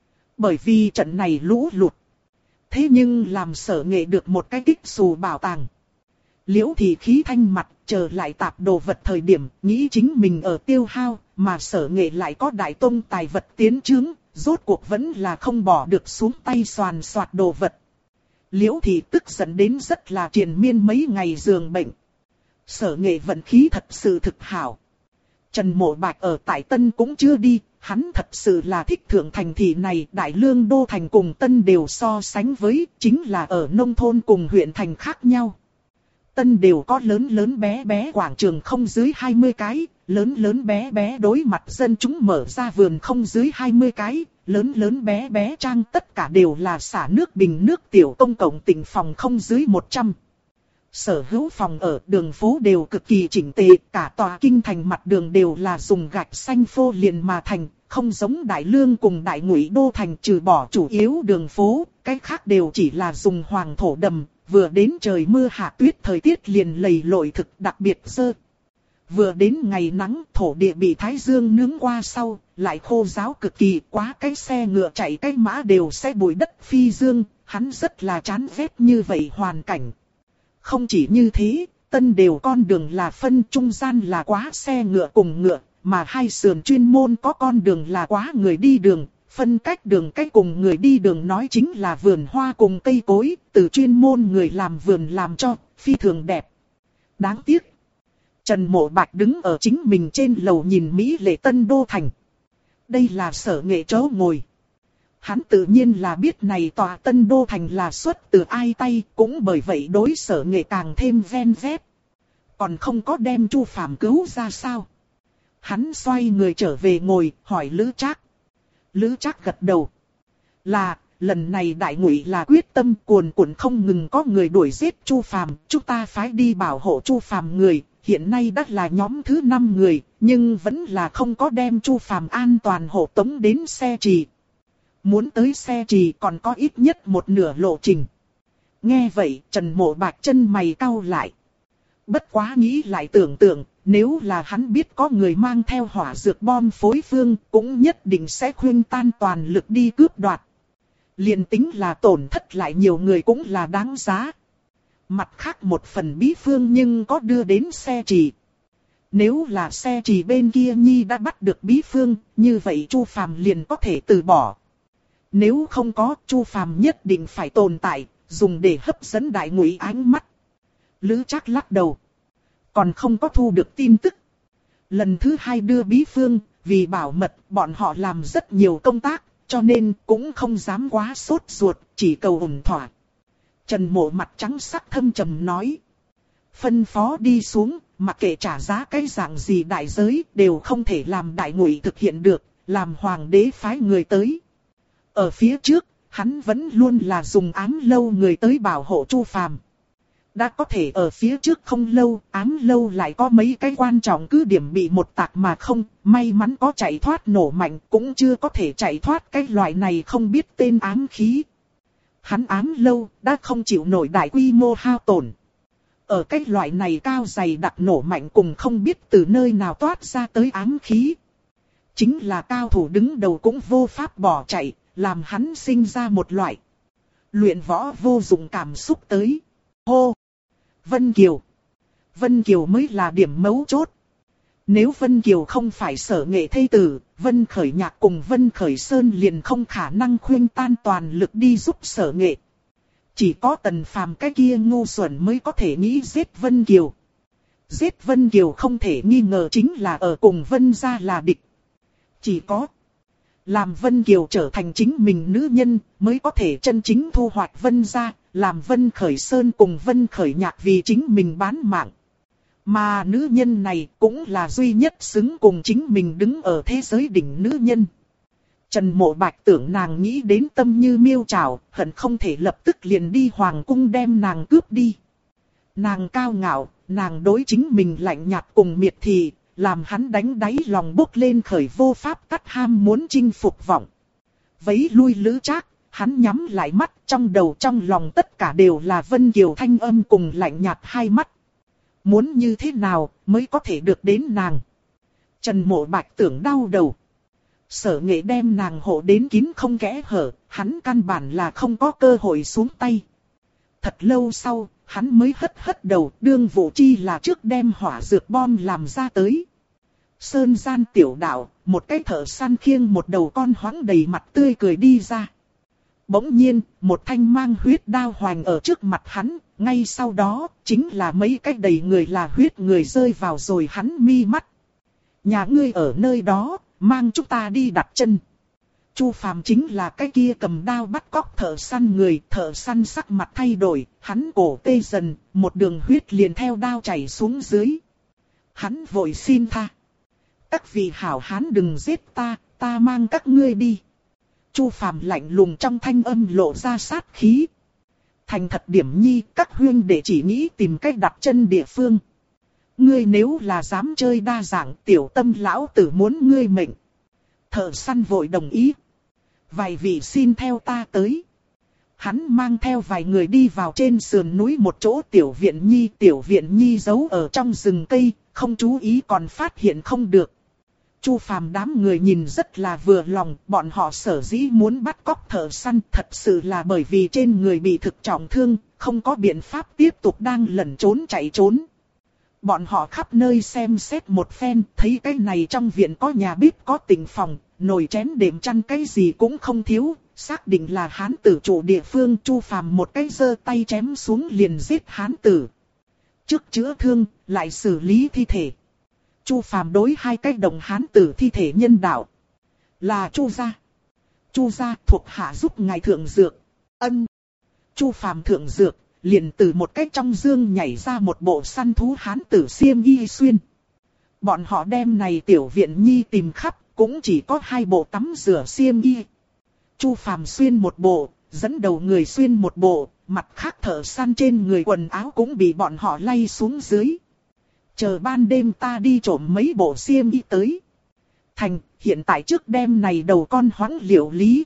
Bởi vì trận này lũ lụt. Thế nhưng làm Sở Nghệ được một cái kích xù bảo tàng. Liễu Thị khí thanh mặt, chờ lại tạp đồ vật thời điểm, nghĩ chính mình ở tiêu hao, mà Sở Nghệ lại có đại tông tài vật tiến trướng, rốt cuộc vẫn là không bỏ được xuống tay xoàn xoạt đồ vật. Liễu Thị tức giận đến rất là triền miên mấy ngày giường bệnh. Sở Nghệ vận khí thật sự thực hảo. Trần Mộ Bạch ở tại Tân cũng chưa đi, hắn thật sự là thích thượng thành thị này. Đại Lương đô thành cùng Tân đều so sánh với, chính là ở nông thôn cùng huyện thành khác nhau. Tân đều có lớn lớn bé bé quảng trường không dưới 20 cái, lớn lớn bé bé đối mặt dân chúng mở ra vườn không dưới 20 cái, lớn lớn bé bé trang tất cả đều là xả nước bình nước tiểu công cộng tỉnh phòng không dưới 100. Sở hữu phòng ở đường phố đều cực kỳ chỉnh tề, cả tòa kinh thành mặt đường đều là dùng gạch xanh phô liền mà thành, không giống Đại Lương cùng Đại Ngụy đô thành trừ bỏ chủ yếu đường phố, cái khác đều chỉ là dùng hoàng thổ đầm, vừa đến trời mưa hạ tuyết thời tiết liền lầy lội thực đặc biệt dơ. Vừa đến ngày nắng thổ địa bị thái dương nướng qua sau, lại khô ráo cực kỳ quá cái xe ngựa chạy cái mã đều sẽ bụi đất phi dương, hắn rất là chán ghét như vậy hoàn cảnh. Không chỉ như thế, Tân đều con đường là phân trung gian là quá xe ngựa cùng ngựa, mà hai sườn chuyên môn có con đường là quá người đi đường, phân cách đường cách cùng người đi đường nói chính là vườn hoa cùng cây cối, từ chuyên môn người làm vườn làm cho, phi thường đẹp. Đáng tiếc, Trần Mộ Bạch đứng ở chính mình trên lầu nhìn Mỹ lệ Tân đô thành. Đây là Sở Nghệ chỗ ngồi. Hắn tự nhiên là biết này tòa Tân đô thành là xuất từ ai tay, cũng bởi vậy đối Sở Nghệ càng thêm ven vét. Còn không có đem Chu Phàm cứu ra sao? Hắn xoay người trở về ngồi, hỏi Lữ Trác. Lữ Trác gật đầu. Là, lần này Đại Ngụy là quyết tâm cuồn cuộn không ngừng có người đuổi giết Chu Phàm, chúng ta phái đi bảo hộ Chu Phàm người, hiện nay đã là nhóm thứ 5 người, nhưng vẫn là không có đem Chu Phàm an toàn hộ tống đến xe trì. Muốn tới xe trì còn có ít nhất một nửa lộ trình. Nghe vậy, Trần Mộ Bạch chân mày cau lại. Bất quá nghĩ lại tưởng tượng, nếu là hắn biết có người mang theo hỏa dược bom phối phương, cũng nhất định sẽ khuyên tan toàn lực đi cướp đoạt. Liền tính là tổn thất lại nhiều người cũng là đáng giá. Mặt khác một phần bí phương nhưng có đưa đến xe trì. Nếu là xe trì bên kia Nhi đã bắt được bí phương, như vậy Chu Phàm liền có thể từ bỏ. Nếu không có, Chu Phàm nhất định phải tồn tại, dùng để hấp dẫn Đại Ngụy ánh mắt. Lữ Trác lắc đầu. Còn không có thu được tin tức. Lần thứ 2 đưa bí phương, vì bảo mật, bọn họ làm rất nhiều công tác, cho nên cũng không dám quá sốt ruột, chỉ cầu ổn thỏa. Trần Mộ mặt trắng sắc thâm trầm nói. Phân phó đi xuống, mặc kệ trả giá cái dạng gì đại giới, đều không thể làm Đại Ngụy thực hiện được, làm hoàng đế phái người tới. Ở phía trước, hắn vẫn luôn là dùng ám lâu người tới bảo hộ Chu Phàm. Đã có thể ở phía trước không lâu, ám lâu lại có mấy cái quan trọng cứ điểm bị một tạc mà không, may mắn có chạy thoát nổ mạnh, cũng chưa có thể chạy thoát cái loại này không biết tên ám khí. Hắn ám lâu, đã không chịu nổi đại quy mô hao tổn. Ở cái loại này cao dày đặc nổ mạnh cùng không biết từ nơi nào toát ra tới ám khí. Chính là cao thủ đứng đầu cũng vô pháp bỏ chạy, làm hắn sinh ra một loại luyện võ vô dụng cảm xúc tới. Hô! Vân Kiều. Vân Kiều mới là điểm mấu chốt. Nếu Vân Kiều không phải Sở Nghệ thê tử, Vân Khởi Nhạc cùng Vân Khởi Sơn liền không khả năng khuyên tan toàn lực đi giúp Sở Nghệ. Chỉ có Tần Phàm cái kia ngu xuẩn mới có thể nghĩ giết Vân Kiều. Giết Vân Kiều không thể nghi ngờ chính là ở cùng Vân gia là địch. Chỉ có làm Vân Kiều trở thành chính mình nữ nhân mới có thể chân chính thu hoạch Vân gia, làm Vân Khởi Sơn cùng Vân Khởi Nhạc vì chính mình bán mạng. Mà nữ nhân này cũng là duy nhất xứng cùng chính mình đứng ở thế giới đỉnh nữ nhân. Trần Mộ Bạch tưởng nàng nghĩ đến tâm như miêu trảo, hận không thể lập tức liền đi hoàng cung đem nàng cướp đi. Nàng cao ngạo, nàng đối chính mình lạnh nhạt cùng miệt thị, làm hắn đánh đáy lòng bốc lên khởi vô pháp tắt ham muốn chinh phục vọng. Vấy lui Lữ Trác, hắn nhắm lại mắt, trong đầu trong lòng tất cả đều là Vân Kiều thanh âm cùng lạnh nhạt hai mắt. Muốn như thế nào mới có thể được đến nàng? Trần Mộ Bạch tưởng đau đầu. Sở Nghệ đem nàng hộ đến kín không kẽ hở, hắn căn bản là không có cơ hội xuống tay. Thật lâu sau, hắn mới hất đầu, đương Vũ Chi là trước đem hỏa dược bom làm ra tới. Sơn gian tiểu đạo, một cái thợ săn khiêng một đầu con hoáng đầy mặt tươi cười đi ra. Bỗng nhiên, một thanh mang huyết đao hoành ở trước mặt hắn, ngay sau đó, chính là mấy cái đầy người là huyết người rơi vào rồi hắn mi mắt. Nhà ngươi ở nơi đó, mang chúng ta đi đặt chân. Chu Phàm chính là cái kia cầm đao bắt cóc thợ săn người, thợ săn sắc mặt thay đổi, hắn cổ tê dần, một đường huyết liền theo đao chảy xuống dưới. Hắn vội xin tha. Các vị hảo hán đừng giết ta, ta mang các ngươi đi. Chu Phàm lạnh lùng trong thanh âm lộ ra sát khí. Thành thật điểm nhi, các huynh đệ chỉ nghĩ tìm cách đặt chân địa phương. Ngươi nếu là dám chơi đa dạng, tiểu tâm lão tử muốn ngươi mệnh. Thợ săn vội đồng ý. Vài vị xin theo ta tới. Hắn mang theo vài người đi vào trên sườn núi một chỗ tiểu viện nhi giấu ở trong rừng cây, không chú ý còn phát hiện không được. Chu Phàm đám người nhìn rất là vừa lòng, bọn họ sở dĩ muốn bắt cóc thợ săn thật sự là bởi vì trên người bị thực trọng thương, không có biện pháp tiếp tục đang lẩn trốn chạy trốn. Bọn họ khắp nơi xem xét một phen, thấy cái này trong viện có nhà bếp có tịnh phòng, nồi chén đệm chăn cái gì cũng không thiếu, xác định là hán tử chủ địa phương. Chu Phàm một cái giơ tay chém xuống liền giết hán tử. Trước chữa thương, lại xử lý thi thể. Chu Phàm đối hai cái đồng hán tử thi thể nhân đạo. Là Chu gia. Chu gia thuộc hạ giúp ngài thượng dược. Ân. Chu Phàm thượng dược, liền từ một cái trong dương nhảy ra một bộ săn thú hán tử xiêm y xuyên. Bọn họ đem này tiểu viện nhi tìm khắp, cũng chỉ có 2 bộ tắm rửa xiêm y. Chu Phàm xuyên một bộ, dẫn đầu người xuyên một bộ, mặt khác thợ săn trên người quần áo cũng bị bọn họ lay xuống dưới. Chờ ban đêm ta đi trộm mấy bộ xiêm y tới. Thành, hiện tại trước đêm này đầu con hoáng liệu lý.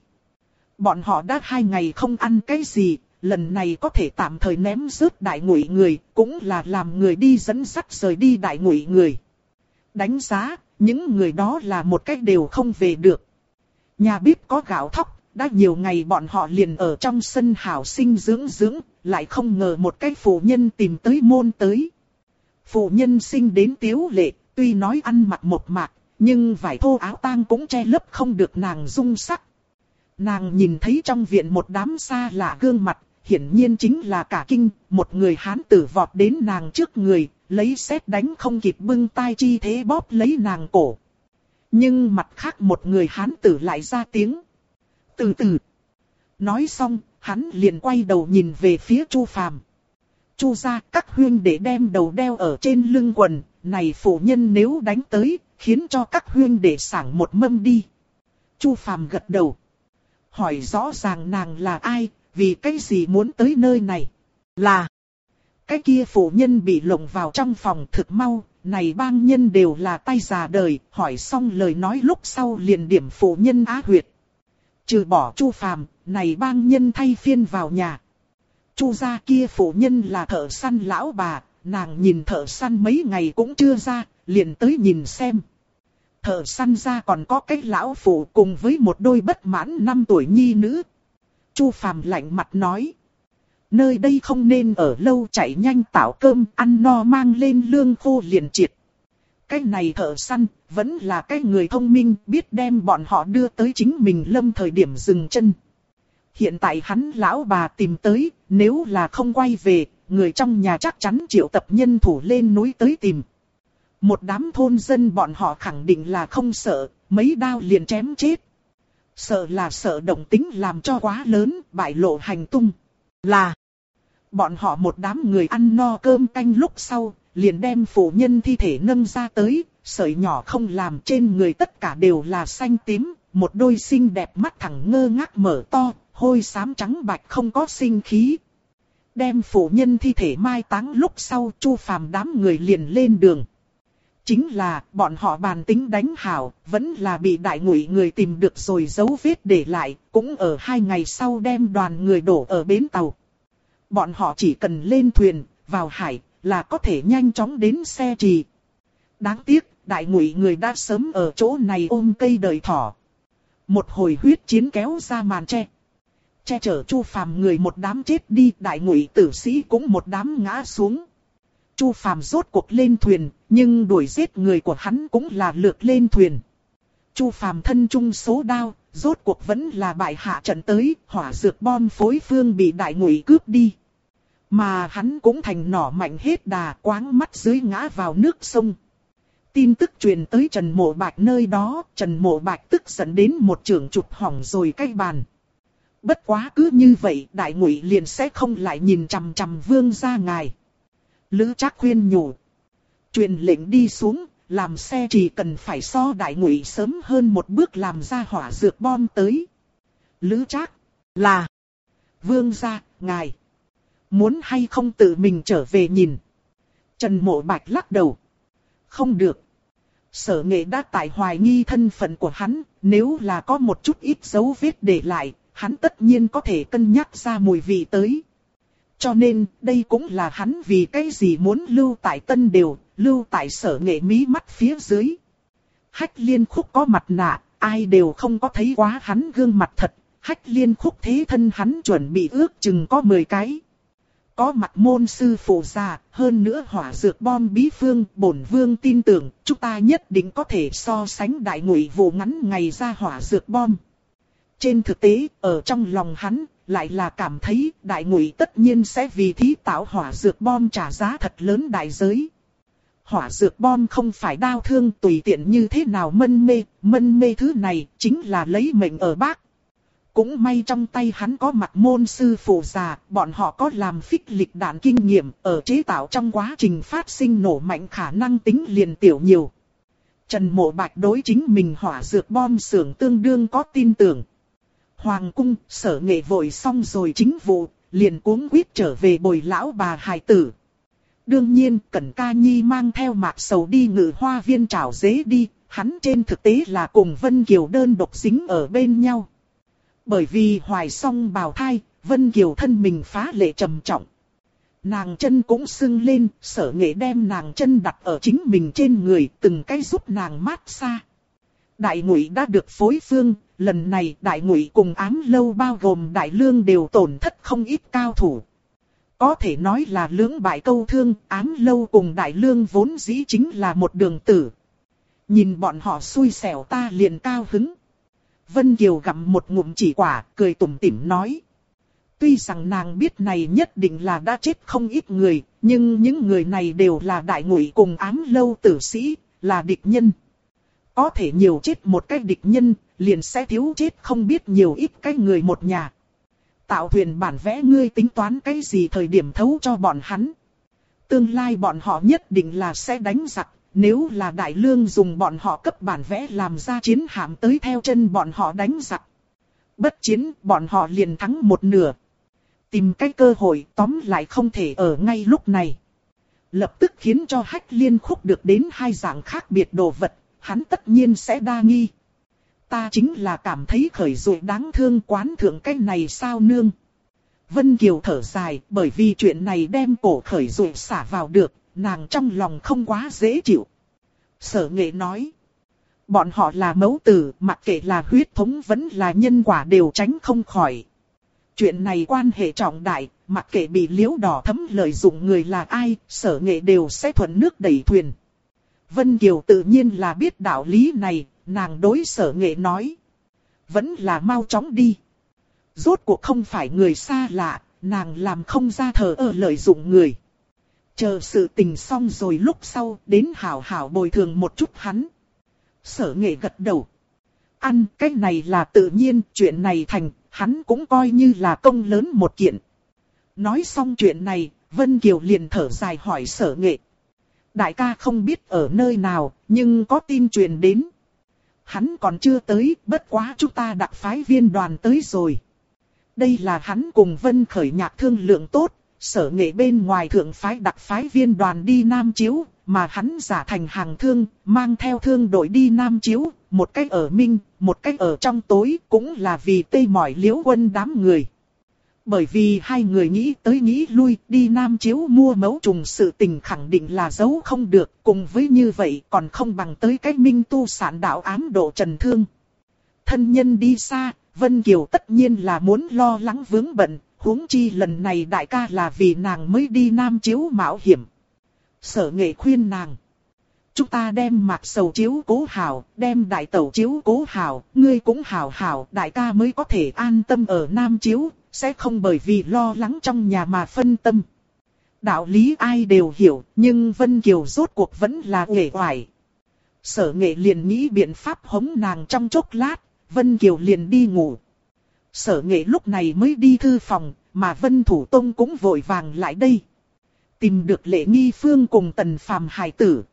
Bọn họ đã 2 ngày không ăn cái gì, lần này có thể tạm thời ném rớt Đại Ngụy người, cũng là làm người đi dẫn dắt rời đi Đại Ngụy người. Đánh giá, những người đó là một cách đều không về được. Nhà bếp có gạo thóc, đã nhiều ngày bọn họ liền ở trong sân hảo sinh dưỡng, lại không ngờ một cái phụ nhân tìm tới môn tới. Phụ nhân sinh đến tiếu lệ, tuy nói ăn mặc một mạc, nhưng vải thô áo tang cũng che lấp không được nàng dung sắc. Nàng nhìn thấy trong viện một đám xa lạ gương mặt, hiển nhiên chính là cả kinh, một người hán tử vọt đến nàng trước người, lấy sét đánh không kịp bưng tay chi thế bóp lấy nàng cổ. Nhưng mặt khác một người hán tử lại ra tiếng. Từ từ. Nói xong, hắn liền quay đầu nhìn về phía Chu Phàm. Chu gia, các huynh đệ đem đầu đeo ở trên lưng quần, này phụ nhân nếu đánh tới, khiến cho các huynh đệ sảng một mâm đi. Chu Phàm gật đầu. Hỏi rõ ràng nàng là ai, vì cái gì muốn tới nơi này. Là cái kia phụ nhân bị lồng vào trong phòng thực mau, này bang nhân đều là tay già đời, hỏi xong lời nói lúc sau liền điểm phụ nhân á huyệt. Trừ bỏ Chu Phàm, này bang nhân thay phiên vào nhà. Chu gia kia phụ nhân là thợ săn lão bà, nàng nhìn thợ săn mấy ngày cũng chưa ra, liền tới nhìn xem. Thợ săn ra còn có cái lão phụ cùng với một đôi bất mãn 5 tuổi nhi nữ. Chu Phàm lạnh mặt nói. Nơi đây không nên ở lâu, chạy nhanh tạo cơm, ăn no mang lên lương khô liền triệt. Cái này thợ săn, vẫn là cái người thông minh, biết đem bọn họ đưa tới chính mình lâm thời điểm dừng chân. Hiện tại hắn lão bà tìm tới, nếu là không quay về, người trong nhà chắc chắn triệu tập nhân thủ lên núi tới tìm. Một đám thôn dân bọn họ khẳng định là không sợ, mấy đao liền chém chết. Sợ là sợ động tính làm cho quá lớn, bại lộ hành tung. Là bọn họ một đám người ăn no cơm canh lúc sau, liền đem phụ nhân thi thể nâng ra tới, sợi nhỏ không làm, trên người tất cả đều là xanh tím, một đôi xinh đẹp mắt thẳng ngơ ngác mở to, hôi xám trắng bạch không có sinh khí. Đem phụ nhân thi thể mai táng lúc sau, Chu Phàm đám người liền lên đường. Chính là bọn họ bàn tính đánh hảo, vẫn là bị Đại Ngụy người tìm được rồi dấu vết để lại, cũng ở 2 ngày sau đem đoàn người đổ ở bến tàu. Bọn họ chỉ cần lên thuyền, vào hải, là có thể nhanh chóng đến xe trì. Đáng tiếc, Đại Ngụy người đã sớm ở chỗ này ôm cây đợi thỏ. Một hồi huyết chiến kéo ra màn che. Che chở Chu Phàm người một đám chết đi, Đại Ngụy tử sĩ cũng một đám ngã xuống. Chu Phàm rốt cuộc lên thuyền, nhưng đuổi giết người của hắn cũng là lược lên thuyền. Chu Phàm thân trung số đao, rốt cuộc vẫn là bại hạ trận tới, hỏa dược bom phối phương bị Đại Ngụy cướp đi. Mà hắn cũng thành nỏ mạnh hết đà, quáng mắt dưới ngã vào nước sông. Tin tức truyền tới Trần Mộ Bạch nơi đó, Trần Mộ Bạch tức giận đến một trường chụp hỏng rồi cái bàn. Bất quá cứ như vậy, Đại Ngụy liền sẽ không lại nhìn chằm chằm vương gia ngài. Lữ Trác khuyên nhủ. Truyền lệnh đi xuống, làm xe chỉ cần phải so Đại Ngụy sớm hơn một bước làm ra hỏa dược bom tới. Lữ Trác, là vương gia, ngài muốn hay không tự mình trở về nhìn? Trần Mộ Bạch lắc đầu. Không được. Sở Nghệ đã tại hoài nghi thân phận của hắn, nếu là có một chút ít dấu vết để lại, hắn tất nhiên có thể cân nhắc ra mùi vị tới. Cho nên, đây cũng là hắn vì cái gì muốn lưu tại Tân Đều, lưu tại Sở Nghệ mí mắt phía dưới. Hách Liên Khúc có mặt nạ, ai đều không có thấy quá hắn gương mặt thật. Hách Liên Khúc thế thân hắn chuẩn bị ước chừng có 10 cái. Có mặt môn sư phụ già, hơn nữa hỏa dược bom bí phương, bổn vương tin tưởng, chúng ta nhất định có thể so sánh Đại Ngụy vụ ngắn ngày ra hỏa dược bom. Trên thực tế, ở trong lòng hắn, lại là cảm thấy Đại Ngụy tất nhiên sẽ vì thí tạo hỏa dược bom trả giá thật lớn đại giới. Hỏa dược bom không phải đau thương tùy tiện như thế nào mân mê thứ này chính là lấy mệnh ở bác. Cũng may trong tay hắn có mặt môn sư phụ già, bọn họ có làm phích lịch đạn kinh nghiệm, ở chế tạo trong quá trình phát sinh nổ mạnh khả năng tính liền tiểu nhiều. Trần Mộ Bạch đối chính mình hỏa dược bom xưởng tương đương có tin tưởng. Hoàng cung, Sở Nghệ vội xong rồi chính vụ, liền cuống quýt trở về bồi lão bà hài tử. Đương nhiên, Cẩn Ca Nhi mang theo Mạc Sầu đi Ngự Hoa Viên trảo dế đi, hắn trên thực tế là cùng Vân Kiều đơn độc dính ở bên nhau. Bởi vì hoài song bào thai, Vân Kiều thân mình phá lệ trầm trọng. Nàng chân cũng sưng lên, Sở Nghệ đem nàng chân đặt ở chính mình trên người, từng cái giúp nàng mát xa. Đại Ngụy đã được phối phương, lần này Đại Ngụy cùng Ám Lâu bao gồm Đại Lương đều tổn thất không ít cao thủ. Có thể nói là lưỡng bại câu thương, Ám Lâu cùng Đại Lương vốn dĩ chính là một đường tử. Nhìn bọn họ xui xẻo ta liền cao hứng. Vân Kiều gặm một ngụm chỉ quả, cười tủm tỉm nói. Tuy rằng nàng biết này nhất định là đã chết không ít người, nhưng những người này đều là Đại Ngụy cùng Ám Lâu tử sĩ, là địch nhân. Có thể nhiều chết một cái địch nhân, liền sẽ thiếu chết không biết nhiều ít cái người một nhà. Tạo thuyền bản vẽ ngươi tính toán cái gì thời điểm thấu cho bọn hắn. Tương lai bọn họ nhất định là sẽ đánh giặc, nếu là Đại Lương dùng bọn họ cấp bản vẽ làm ra chiến hạm tới theo chân bọn họ đánh giặc. Bất chiến, bọn họ liền thắng một nửa. Tìm cái cơ hội tóm lại không thể ở ngay lúc này. Lập tức khiến cho Hách Liên Khúc được đến 2 dạng khác biệt đồ vật, hắn tất nhiên sẽ đa nghi. Ta chính là cảm thấy khởi dụ đáng thương quán thượng cái này sao nương. Vân Kiều thở dài, bởi vì chuyện này đem cổ khởi dụ xả vào được, nàng trong lòng không quá dễ chịu. Sở Nghệ nói, bọn họ là mẫu tử, mặc kệ là huyết thống vẫn là nhân quả đều tránh không khỏi. Chuyện này quan hệ trọng đại, mặc kệ bị liễu đỏ thấm lợi dụng người là ai, Sở Nghệ đều sẽ thuận nước đẩy thuyền. Vân Kiều tự nhiên là biết đạo lý này, nàng đối Sở Nghệ nói. Vẫn là mau chóng đi. Rốt cuộc không phải người xa lạ, nàng làm không ra thờ ơ lợi dụng người. Chờ sự tình xong rồi lúc sau đến hảo hảo bồi thường một chút hắn. Sở Nghệ gật đầu. Ăn cái này là tự nhiên, chuyện này thành, hắn cũng coi như là công lớn một kiện. Nói xong chuyện này, Vân Kiều liền thở dài hỏi Sở Nghệ. Đại ca không biết ở nơi nào, nhưng có tin truyền đến. Hắn còn chưa tới, bất quá chúng ta đặc phái viên đoàn tới rồi. Đây là hắn cùng Vân Khởi Nhạc thương lượng tốt, Sở Nghệ bên ngoài thượng phái đặc phái viên đoàn đi Nam Chiếu, mà hắn giả thành hàng thương, mang theo thương đội đi Nam Chiếu, một cách ở minh, một cách ở trong tối, cũng là vì tê mỏi Liễu Quân đám người. Bởi vì hai người nghĩ tới nghĩ lui, đi Nam Chiếu mua mẫu trùng sự tình khẳng định là giấu không được, cùng với như vậy còn không bằng tới cách minh tu sản đạo ám độ trần thương. Thân nhân đi xa, Vân Kiều tất nhiên là muốn lo lắng vướng bận, huống chi lần này đại ca là vì nàng mới đi Nam Chiếu mạo hiểm. Sở Nghệ khuyên nàng. Chúng ta đem Mạc Sầu chiếu cố hảo, đem Đại Tẩu chiếu cố hảo, ngươi cũng hảo hảo, đại ca mới có thể an tâm ở Nam Chiếu, sẽ không bởi vì lo lắng trong nhà mà phân tâm. Đạo lý ai đều hiểu, nhưng Vân Kiều rốt cuộc vẫn là uể oải. Sở Nghệ liền nghĩ biện pháp hống nàng trong chốc lát, Vân Kiều liền đi ngủ. Sở Nghệ lúc này mới đi thư phòng, mà Vân Thủ Tông cũng vội vàng lại đây. Tìm được Lệ Nghi Phương cùng Tần Phàm hài tử.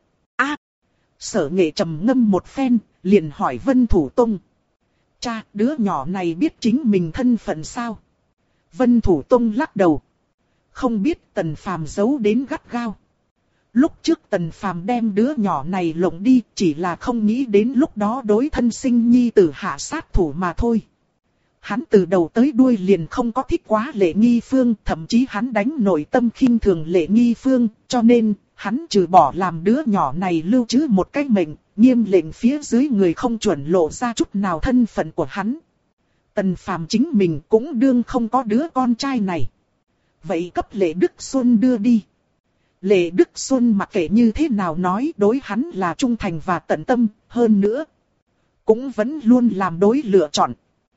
Sở Nghệ trầm ngâm một phen, liền hỏi Vân Thủ Tông. Cha, đứa nhỏ này biết chính mình thân phận sao? Vân Thủ Tông lắc đầu. Không biết, Tần Phàm giấu đến gắt gao. Lúc trước Tần Phàm đem đứa nhỏ này lộng đi, chỉ là không nghĩ đến lúc đó đối thân sinh nhi tử hạ sát thủ mà thôi. Hắn từ đầu tới đuôi liền không có thích quá Lệ Nghi Phương, thậm chí hắn đánh nội tâm khinh thường Lệ Nghi Phương, cho nên hắn trừ bỏ làm đứa nhỏ này lưu trữ một cái mệnh, nghiêm lệnh phía dưới người không chuẩn lộ ra chút nào thân phận của hắn. Tần Phàm chính mình cũng đương không có đứa con trai này. Vậy cấp Lệ Đức Xuân đưa đi. Lệ Đức Xuân mặc kệ như thế nào nói đối hắn là trung thành và tận tâm, hơn nữa cũng vẫn luôn làm đối lựa chọn.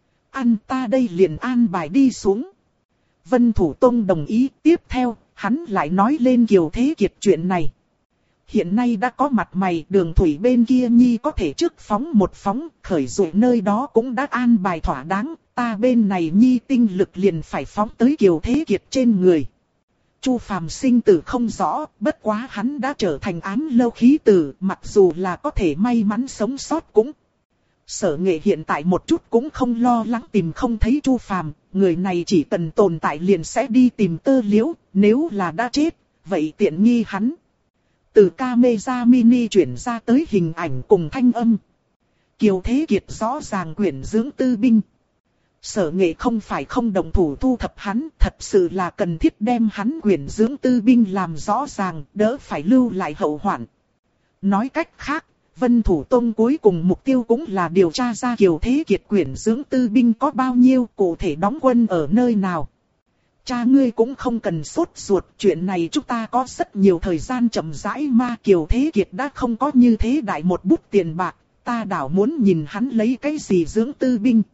Ta đây liền an bài đi xuống. Vân Thủ Tông đồng ý, tiếp theo, hắn lại nói lên Kiều Thế Kiệt chuyện này. Hiện nay đã có mặt mày, đường thủy bên kia nhi có thể trước phóng một phóng, khởi dụ nơi đó cũng đã an bài thỏa đáng, ta bên này nhi tinh lực liền phải phóng tới Kiều Thế Kiệt trên người. Chu Phàm sinh tử không rõ, bất quá hắn đã trở thành ám lâu khí tử, mặc dù là có thể may mắn sống sót cũng. Sở Nghệ hiện tại một chút cũng không lo lắng tìm không thấy Chu Phàm, người này chỉ cần tồn tại liền sẽ đi tìm Tơ Liễu, nếu là đã chết, vậy tiện nghi hắn. Từ camera mini chuyển ra tới hình ảnh cùng thanh âm. Kiều Thế Kiệt rõ ràng quyển dưỡng tư binh. Sở Nghệ không phải không đồng thủ thu thập hắn, thật sự là cần thiết đem hắn quyển dưỡng tư binh làm rõ ràng, đỡ phải lưu lại hậu hoạn. Nói cách khác, Vân Thủ Tông cuối cùng mục tiêu cũng là điều tra ra Kiều Thế Kiệt quyển dưỡng tư binh có bao nhiêu, cụ thể đóng quân ở nơi nào. Cha ngươi cũng không cần sốt ruột, chuyện này chúng ta có rất nhiều thời gian chậm rãi mà Kiều Thế Kiệt đã không có như thế đại một bút tiền bạc, ta đảo muốn nhìn hắn lấy cái gì dưỡng tư binh.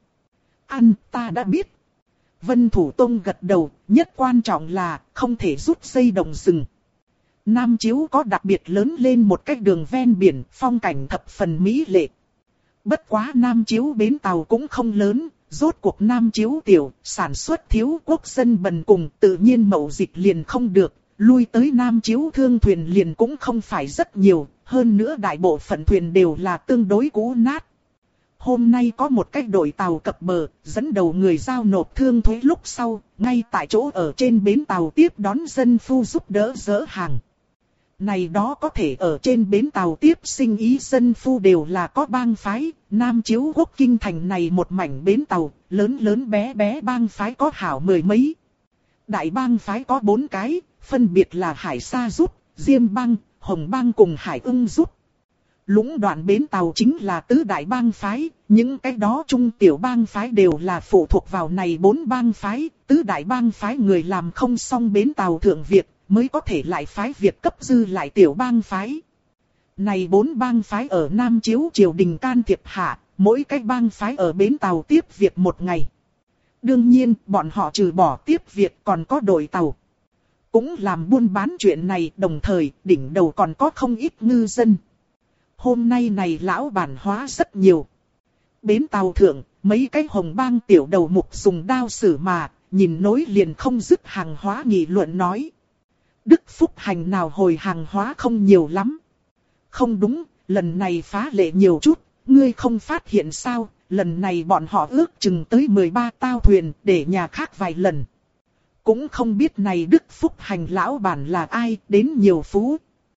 Ta đã biết. Vân Thủ Tông gật đầu, nhất quan trọng là không thể rút dây động rừng. Nam Chiếu có đặc biệt lớn lên một cái đường ven biển, phong cảnh thập phần mỹ lệ. Bất quá Nam Chiếu bến tàu cũng không lớn, rốt cuộc Nam Chiếu tiểu, sản xuất thiếu, quốc dân bần cùng, tự nhiên mậu dịch liền không được, lui tới Nam Chiếu thương thuyền liền cũng không phải rất nhiều, hơn nữa đại bộ phận thuyền đều là tương đối cũ nát. Hôm nay có một cái đội tàu cập bờ, dẫn đầu người giao nộp thương thuế lúc sau, ngay tại chỗ ở trên bến tàu tiếp đón dân phu giúp đỡ dỡ hàng. Này đó có thể ở trên bến tàu tiếp sinh ý dân phu đều là có bang phái, Nam Chiếu Quốc kinh thành này một mảnh bến tàu, lớn lớn bé bé bang phái có hảo mười mấy. Đại bang phái có 4 cái, phân biệt là Hải Sa Rút, Diêm Bang, Hồng Bang cùng Hải Ưng Rút. Lũng đoạn bến tàu chính là tứ đại bang phái, những cái đó trung tiểu bang phái đều là phụ thuộc vào này 4 bang phái, tứ đại bang phái người làm không xong bến tàu thượng việc, mới có thể lại phái việc cấp dư lại tiểu bang phái. Này 4 bang phái ở Nam Chiếu triều đình can thiệp hạ, mỗi cái bang phái ở bến tàu tiếp việc một ngày. Đương nhiên, bọn họ trừ bỏ tiếp việc còn có đội tàu. Cũng làm buôn bán chuyện này, đồng thời đỉnh đầu còn có không ít ngư dân. Hôm nay này lão bản hóa rất nhiều. Bến tàu thượng, mấy cái hồng bang tiểu đầu mục dùng đao xử mà, nhìn nối liền không dứt hàng hóa nghị luận nói. Đức Phúc Hành nào hồi hàng hóa không nhiều lắm. Không đúng, lần này phá lệ nhiều chút, ngươi không phát hiện sao, lần này bọn họ ước chừng tới 13 tao thuyền để nhà khác vài lần. cũng không biết này Đức Phúc Hành lão bản là ai, đến nhiều phú.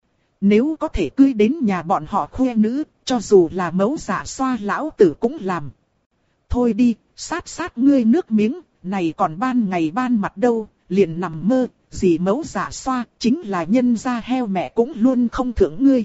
Nếu có thể cưới đến nhà bọn họ khuê nữ, cho dù là mẫu dạ xoa lão tử cũng làm. Thôi đi, sát ngươi nước miếng, này còn ban ngày ban mặt đâu, liền nằm mơ, gì mẫu dạ xoa, chính là nhân gia heo mẹ cũng luôn không thưởng ngươi.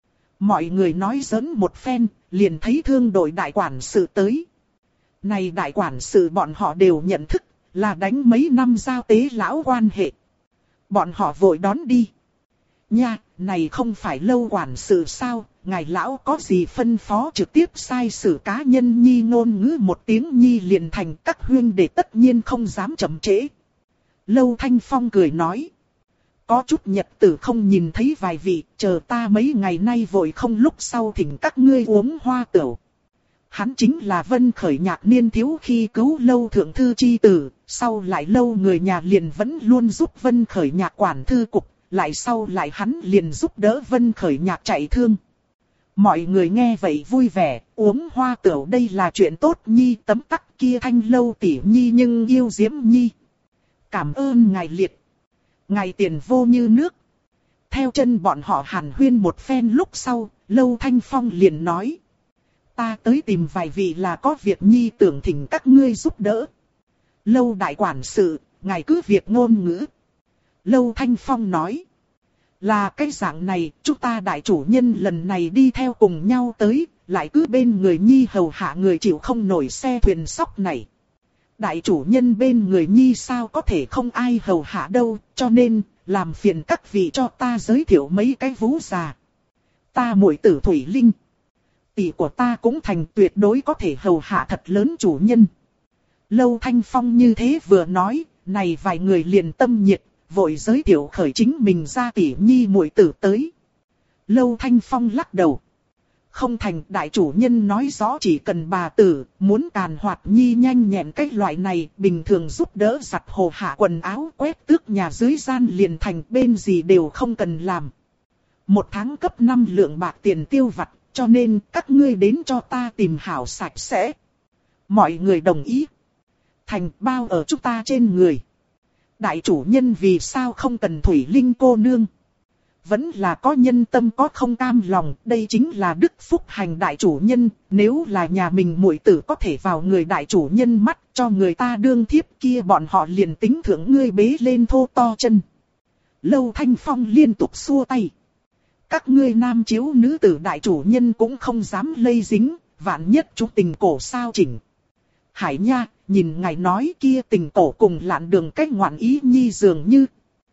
Mọi người nói giỡn một phen, liền thấy thương đội đại quản sự tới. Này đại quản sự bọn họ đều nhận thức, là đánh mấy năm giao tế lão quan hệ. Bọn họ vội đón đi. Nha, này không phải Lâu quản sự sao, ngài lão có gì phân phó trực tiếp sai sử cá nhân nhi ngôn ngữ một tiếng nhi liền thành, các huynh đệ tất nhiên không dám chậm trễ. Lâu Thanh Phong cười nói. Có chút nhật tử không nhìn thấy vài vị, chờ ta mấy ngày nay vội không lúc sau thỉnh các ngươi uống hoa tửu. Hắn chính là Vân Khởi Nhạc niên thiếu khi cứu Lâu thượng thư chi tử, sau lại Lâu người nhà liền vẫn luôn giúp Vân Khởi Nhạc quản thư cục, lại sau lại hắn liền giúp đỡ Vân Khởi Nhạc chạy thương. Mọi người nghe vậy vui vẻ, uống hoa tửu đây là chuyện tốt nhi, tấm tắc kia Thanh Lâu tỷ nhi nhưng yêu Diễm nhi. Cảm ơn ngài liệt. Ngài tiền vô như nước. Theo chân bọn họ hàn huyên một phen lúc sau, Lâu Thanh Phong liền nói. Ta tới tìm vài vị là có việc nhi tưởng thỉnh các ngươi giúp đỡ. Lâu đại quản sự, ngài cứ việc ngôn ngữ. Lâu Thanh Phong nói. Là cái dạng này, chúng ta đại chủ nhân lần này đi theo cùng nhau tới, lại cứ bên người nhi hầu hạ người chịu không nổi xe thuyền sóc này. Đại chủ nhân bên người nhi sao có thể không ai hầu hạ đâu, cho nên, làm phiền các vị cho ta giới thiệu mấy cái vú già. Ta muội tử Thủy Linh. Tỷ của ta cũng thành tuyệt đối có thể hầu hạ thật lớn chủ nhân. Lâu Thanh Phong như thế vừa nói, này vài người liền tâm nhiệt, vội giới thiệu khởi chính mình ra tỷ nhi muội tử tới. Lâu Thanh Phong lắc đầu. Không thành, đại chủ nhân nói rõ chỉ cần bà tử, muốn càn hoạt nhi nhanh nhẹn cái loại này, bình thường giúp đỡ giặt hồ hạ quần áo, quét tước nhà dưới gian liền thành, bên gì đều không cần làm. 1 tháng cấp 5 lượng bạc tiền tiêu vặt, cho nên các ngươi đến cho ta tìm hảo sạch sẽ. Mọi người đồng ý. Thành bao ở chúng ta trên người. Đại chủ nhân vì sao không cần Thủy Linh cô nương? Vẫn là có nhân tâm có không cam lòng, đây chính là Đức Phúc Hành đại chủ nhân, nếu là nhà mình muội tử có thể vào người đại chủ nhân mắt cho người ta đương thiếp kia bọn họ liền tính thưởng ngươi bế lên thô to chân. Lâu Thanh Phong liên tục xua tay. Các ngươi nam chiếu nữ tử đại chủ nhân cũng không dám lây dính, vạn nhất chúng tình cổ sao chỉnh. Hải nha, nhìn ngài nói kia tình cổ cùng lạn đường cách ngoạn ý nhi dường như.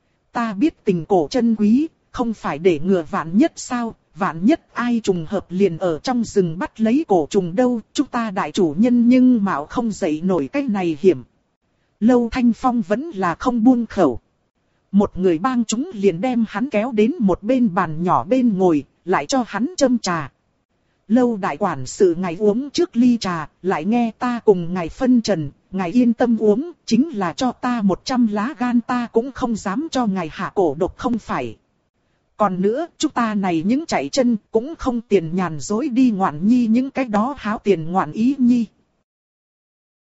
Ta biết tình cổ chân quý, không phải để ngừa vạn nhất sao, vạn nhất ai trùng hợp liền ở trong rừng bắt lấy cổ trùng đâu, chúng ta đại chủ nhân nhưng mạo không dậy nổi cái này hiểm. Lâu Thanh Phong vẫn là không buông khẩu. Một người bang chúng liền đem hắn kéo đến một bên bàn nhỏ bên ngồi, lại cho hắn châm trà. Lâu đại quản sự ngài uống trước ly trà, lại nghe ta cùng ngài phân trần, ngài yên tâm uống, chính là cho ta 100 lá gan ta cũng không dám cho ngài hạ cổ độc không phải. Còn nữa, chúng ta này những chạy chân cũng không tiền nhàn dối đi ngoạn nhi những cái đó háo tiền ngoạn ý nhi.